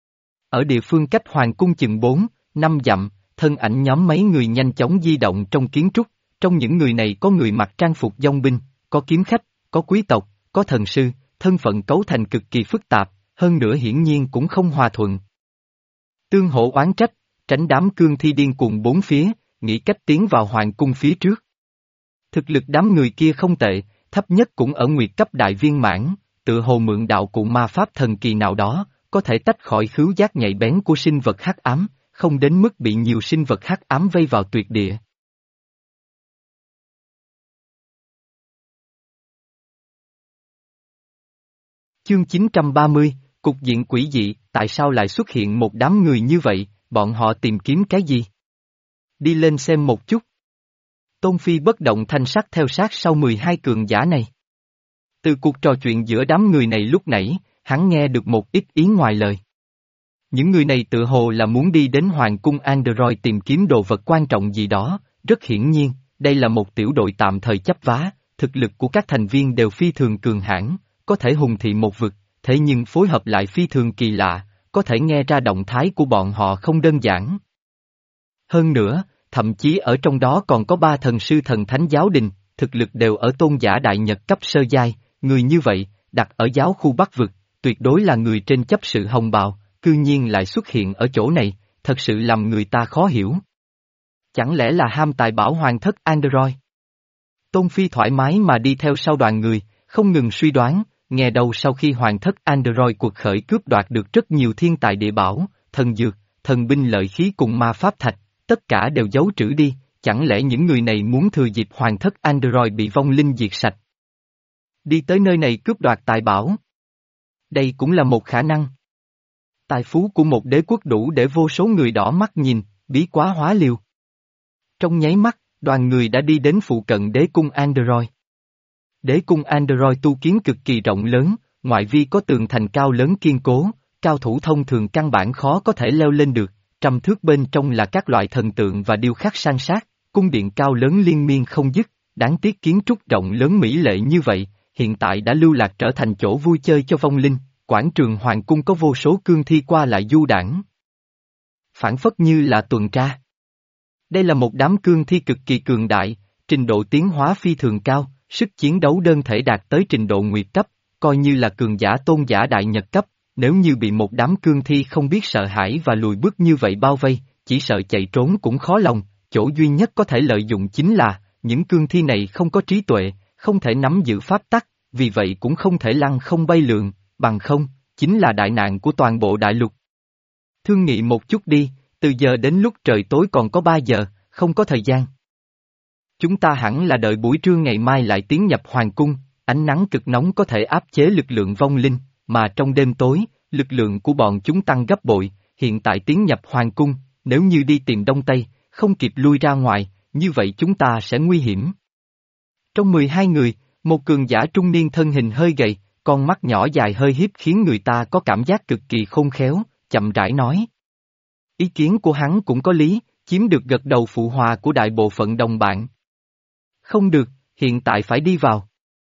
Ở địa phương cách hoàng cung chừng bốn, năm dặm, thân ảnh nhóm mấy người nhanh chóng di động trong kiến trúc, trong những người này có người mặc trang phục dòng binh, có kiếm khách, có quý tộc, có thần sư, thân phận cấu thành cực kỳ phức tạp, hơn nữa hiển nhiên cũng không hòa thuận. Tương hỗ oán trách, tránh đám cương thi điên cuồng bốn phía, nghĩ cách tiến vào hoàng cung phía trước. Thực lực đám người kia không tệ, thấp nhất cũng ở nguyệt cấp đại viên mãn, tự hồ mượn đạo cụ ma pháp thần kỳ nào đó, có thể tách khỏi khứu giác nhạy bén của sinh vật hắc ám, không đến mức bị nhiều sinh vật hắc ám vây vào tuyệt địa. Chương chín trăm ba mươi, Cục diện quỷ dị, tại sao lại xuất hiện một đám người như vậy, bọn họ tìm kiếm cái gì? Đi lên xem một chút. Tôn Phi bất động thanh sắc theo sát sau mười hai cường giả này. Từ cuộc trò chuyện giữa đám người này lúc nãy, hắn nghe được một ít ý ngoài lời. Những người này tự hồ là muốn đi đến Hoàng cung Android tìm kiếm đồ vật quan trọng gì đó, rất hiển nhiên, đây là một tiểu đội tạm thời chấp vá, thực lực của các thành viên đều phi thường cường hãn, có thể hùng thị một vực, thế nhưng phối hợp lại phi thường kỳ lạ, có thể nghe ra động thái của bọn họ không đơn giản. Hơn nữa, thậm chí ở trong đó còn có ba thần sư thần thánh giáo đình, thực lực đều ở tôn giả đại nhật cấp sơ giai, người như vậy, đặt ở giáo khu Bắc vực, tuyệt đối là người trên chấp sự hồng bào, cư nhiên lại xuất hiện ở chỗ này, thật sự làm người ta khó hiểu. Chẳng lẽ là ham tài bảo hoàng thất Android? Tôn Phi thoải mái mà đi theo sau đoàn người, không ngừng suy đoán, nghe đầu sau khi hoàng thất Android cuộc khởi cướp đoạt được rất nhiều thiên tài địa bảo, thần dược, thần binh lợi khí cùng ma pháp thạch, tất cả đều giấu trữ đi, chẳng lẽ những người này muốn thừa dịp hoàng thất Android bị vong linh diệt sạch? Đi tới nơi này cướp đoạt tài bảo. Đây cũng là một khả năng. Tài phú của một đế quốc đủ để vô số người đỏ mắt nhìn, bí quá hóa liều. Trong nháy mắt, đoàn người đã đi đến phụ cận đế cung Android. Đế cung Android tu kiến cực kỳ rộng lớn, ngoại vi có tường thành cao lớn kiên cố, cao thủ thông thường căn bản khó có thể leo lên được, trăm thước bên trong là các loại thần tượng và điêu khắc san sát, cung điện cao lớn liên miên không dứt, đáng tiếc kiến trúc rộng lớn mỹ lệ như vậy, hiện tại đã lưu lạc trở thành chỗ vui chơi cho vong linh, quảng trường hoàng cung có vô số cương thi qua lại du đãng. Phản phất như là tuần tra. Đây là một đám cương thi cực kỳ cường đại, trình độ tiến hóa phi thường cao, sức chiến đấu đơn thể đạt tới trình độ nguyệt cấp, coi như là cường giả tôn giả đại nhật cấp, nếu như bị một đám cương thi không biết sợ hãi và lùi bước như vậy bao vây, chỉ sợ chạy trốn cũng khó lòng, chỗ duy nhất có thể lợi dụng chính là, những cương thi này không có trí tuệ, không thể nắm giữ pháp tắc, vì vậy cũng không thể lăng không bay lượn, bằng không, chính là đại nạn của toàn bộ đại lục. Thương nghị một chút đi, từ giờ đến lúc trời tối còn có ba giờ, không có thời gian. Chúng ta hẳn là đợi buổi trưa ngày mai lại tiến nhập hoàng cung, ánh nắng cực nóng có thể áp chế lực lượng vong linh, mà trong đêm tối, lực lượng của bọn chúng tăng gấp bội, hiện tại tiến nhập hoàng cung, nếu như đi tìm Đông Tây, không kịp lui ra ngoài, như vậy chúng ta sẽ nguy hiểm. Trong mười hai người, một cường giả trung niên thân hình hơi gầy, con mắt nhỏ dài hơi hiếp khiến người ta có cảm giác cực kỳ khôn khéo, chậm rãi nói. Ý kiến của hắn cũng có lý, chiếm được gật đầu phụ hòa của đại bộ phận đồng bạn. Không được, hiện tại phải đi vào.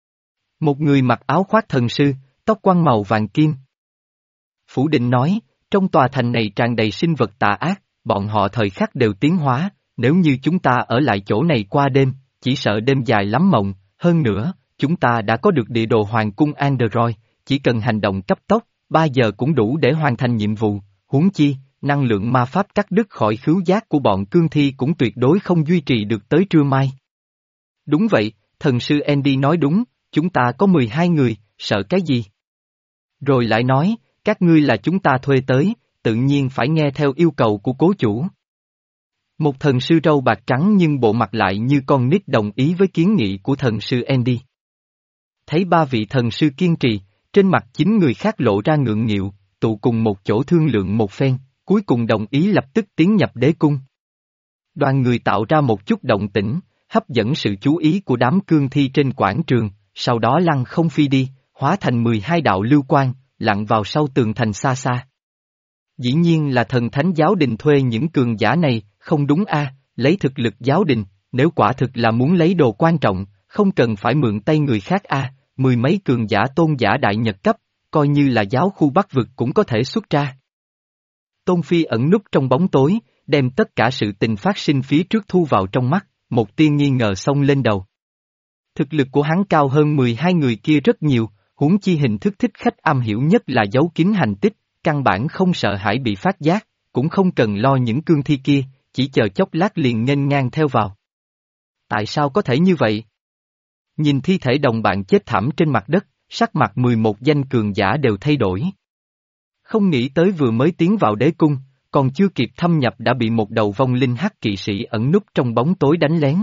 Một người mặc áo khoác thần sư, tóc quăn màu vàng kim. Phủ Định nói, trong tòa thành này tràn đầy sinh vật tà ác, bọn họ thời khắc đều tiến hóa, nếu như chúng ta ở lại chỗ này qua đêm, chỉ sợ đêm dài lắm mộng, hơn nữa, chúng ta đã có được địa đồ hoàng cung Android, chỉ cần hành động cấp tốc, ba giờ cũng đủ để hoàn thành nhiệm vụ, huống chi, năng lượng ma pháp cắt đứt khỏi khứu giác của bọn cương thi cũng tuyệt đối không duy trì được tới trưa mai. Đúng vậy, thần sư Andy nói đúng, chúng ta có mười hai người, sợ cái gì? Rồi lại nói, các ngươi là chúng ta thuê tới, tự nhiên phải nghe theo yêu cầu của cố chủ. Một thần sư râu bạc trắng nhưng bộ mặt lại như con nít đồng ý với kiến nghị của thần sư Andy. Thấy ba vị thần sư kiên trì, trên mặt chín người khác lộ ra ngượng nghịu, tụ cùng một chỗ thương lượng một phen, cuối cùng đồng ý lập tức tiến nhập đế cung. Đoàn người tạo ra một chút động tĩnh, hấp dẫn sự chú ý của đám cương thi trên quảng trường, sau đó lăng không phi đi, hóa thành mười hai đạo lưu quang, lặn vào sau tường thành xa xa. Dĩ nhiên là thần thánh giáo đình thuê những cường giả này, không đúng a? Lấy thực lực giáo đình, nếu quả thực là muốn lấy đồ quan trọng, không cần phải mượn tay người khác a, mười mấy cường giả tôn giả đại nhật cấp, coi như là giáo khu Bắc vực cũng có thể xuất ra. Tôn Phi ẩn núp trong bóng tối, đem tất cả sự tình phát sinh phía trước thu vào trong mắt, một tia nghi ngờ xông lên đầu. Thực lực của hắn cao hơn mười hai người kia rất nhiều, huống chi hình thức thích khách am hiểu nhất là giấu kín hành tích, căn bản không sợ hãi bị phát giác, cũng không cần lo những cương thi kia, chỉ chờ chốc lát liền nghênh ngang theo vào. Tại sao có thể như vậy? Nhìn thi thể đồng bạn chết thảm trên mặt đất, sắc mặt mười một danh cường giả đều thay đổi. Không nghĩ tới vừa mới tiến vào đế cung, còn chưa kịp thâm nhập đã bị một đầu vong linh hắc kỵ sĩ ẩn núp trong bóng tối đánh lén.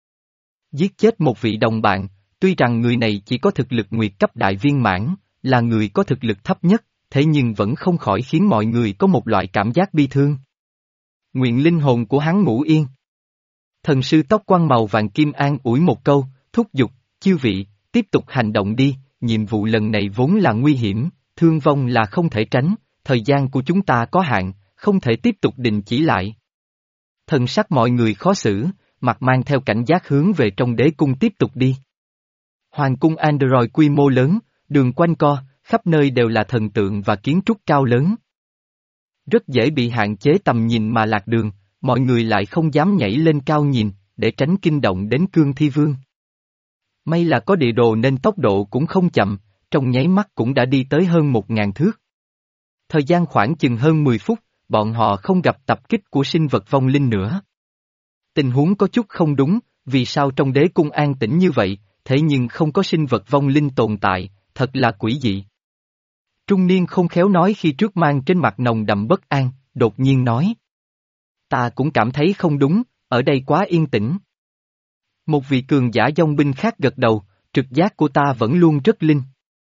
Giết chết một vị đồng bạn, tuy rằng người này chỉ có thực lực nguyệt cấp đại viên mãn, là người có thực lực thấp nhất, thế nhưng vẫn không khỏi khiến mọi người có một loại cảm giác bi thương. Nguyện linh hồn của hắn ngủ yên. Thần sư tóc quăn màu vàng kim an ủi một câu, thúc giục, chư vị, tiếp tục hành động đi, nhiệm vụ lần này vốn là nguy hiểm, thương vong là không thể tránh, thời gian của chúng ta có hạn, không thể tiếp tục đình chỉ lại. Thần sắc mọi người khó xử, mặt mang theo cảnh giác hướng về trong đế cung tiếp tục đi. Hoàng cung Android quy mô lớn, đường quanh co, khắp nơi đều là thần tượng và kiến trúc cao lớn. Rất dễ bị hạn chế tầm nhìn mà lạc đường, mọi người lại không dám nhảy lên cao nhìn, để tránh kinh động đến cương thi vương. May là có địa đồ nên tốc độ cũng không chậm, trong nháy mắt cũng đã đi tới hơn một ngàn thước. Thời gian khoảng chừng hơn mười phút, bọn họ không gặp tập kích của sinh vật vong linh nữa. Tình huống có chút không đúng, vì sao trong đế cung an tĩnh như vậy, thế nhưng không có sinh vật vong linh tồn tại, thật là quỷ dị. Trung niên không khéo nói khi trước mang trên mặt nồng đậm bất an, đột nhiên nói. Ta cũng cảm thấy không đúng, ở đây quá yên tĩnh. Một vị cường giả dòng binh khác gật đầu, trực giác của ta vẫn luôn rất linh.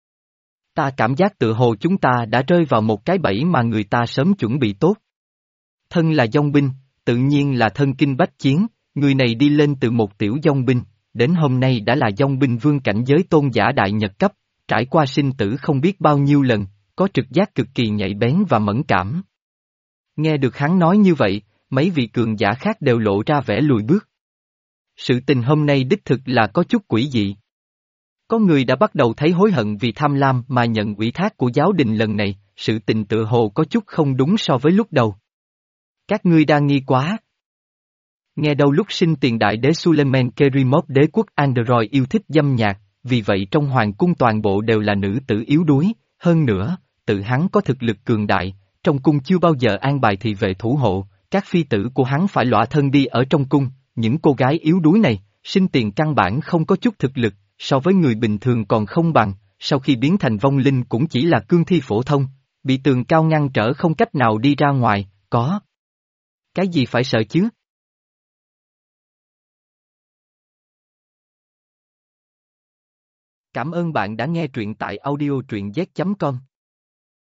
Ta cảm giác tự hồ chúng ta đã rơi vào một cái bẫy mà người ta sớm chuẩn bị tốt. Thân là dòng binh, tự nhiên là thân kinh bách chiến, người này đi lên từ một tiểu dòng binh, đến hôm nay đã là dòng binh vương cảnh giới tôn giả đại nhật cấp, trải qua sinh tử không biết bao nhiêu lần, có trực giác cực kỳ nhạy bén và mẫn cảm. Nghe được hắn nói như vậy, mấy vị cường giả khác đều lộ ra vẻ lùi bước. Sự tình hôm nay đích thực là có chút quỷ dị. Có người đã bắt đầu thấy hối hận vì tham lam mà nhận ủy thác của giáo đình lần này, sự tình tự hồ có chút không đúng so với lúc đầu. Các ngươi đa nghi quá. Nghe đâu lúc sinh tiền đại đế Suleiman Kerimov đế quốc Android yêu thích dâm nhạc, vì vậy trong hoàng cung toàn bộ đều là nữ tử yếu đuối, hơn nữa, tự hắn có thực lực cường đại, trong cung chưa bao giờ an bài thị vệ thủ hộ, các phi tử của hắn phải lõa thân đi ở trong cung, những cô gái yếu đuối này, sinh tiền căn bản không có chút thực lực, so với người bình thường còn không bằng, sau khi biến thành vong linh cũng chỉ là cương thi phổ thông, bị tường cao ngăn trở không cách nào đi ra ngoài, có. Cái gì phải sợ chứ? Cảm ơn bạn đã nghe truyện tại audio truyện z chấm com.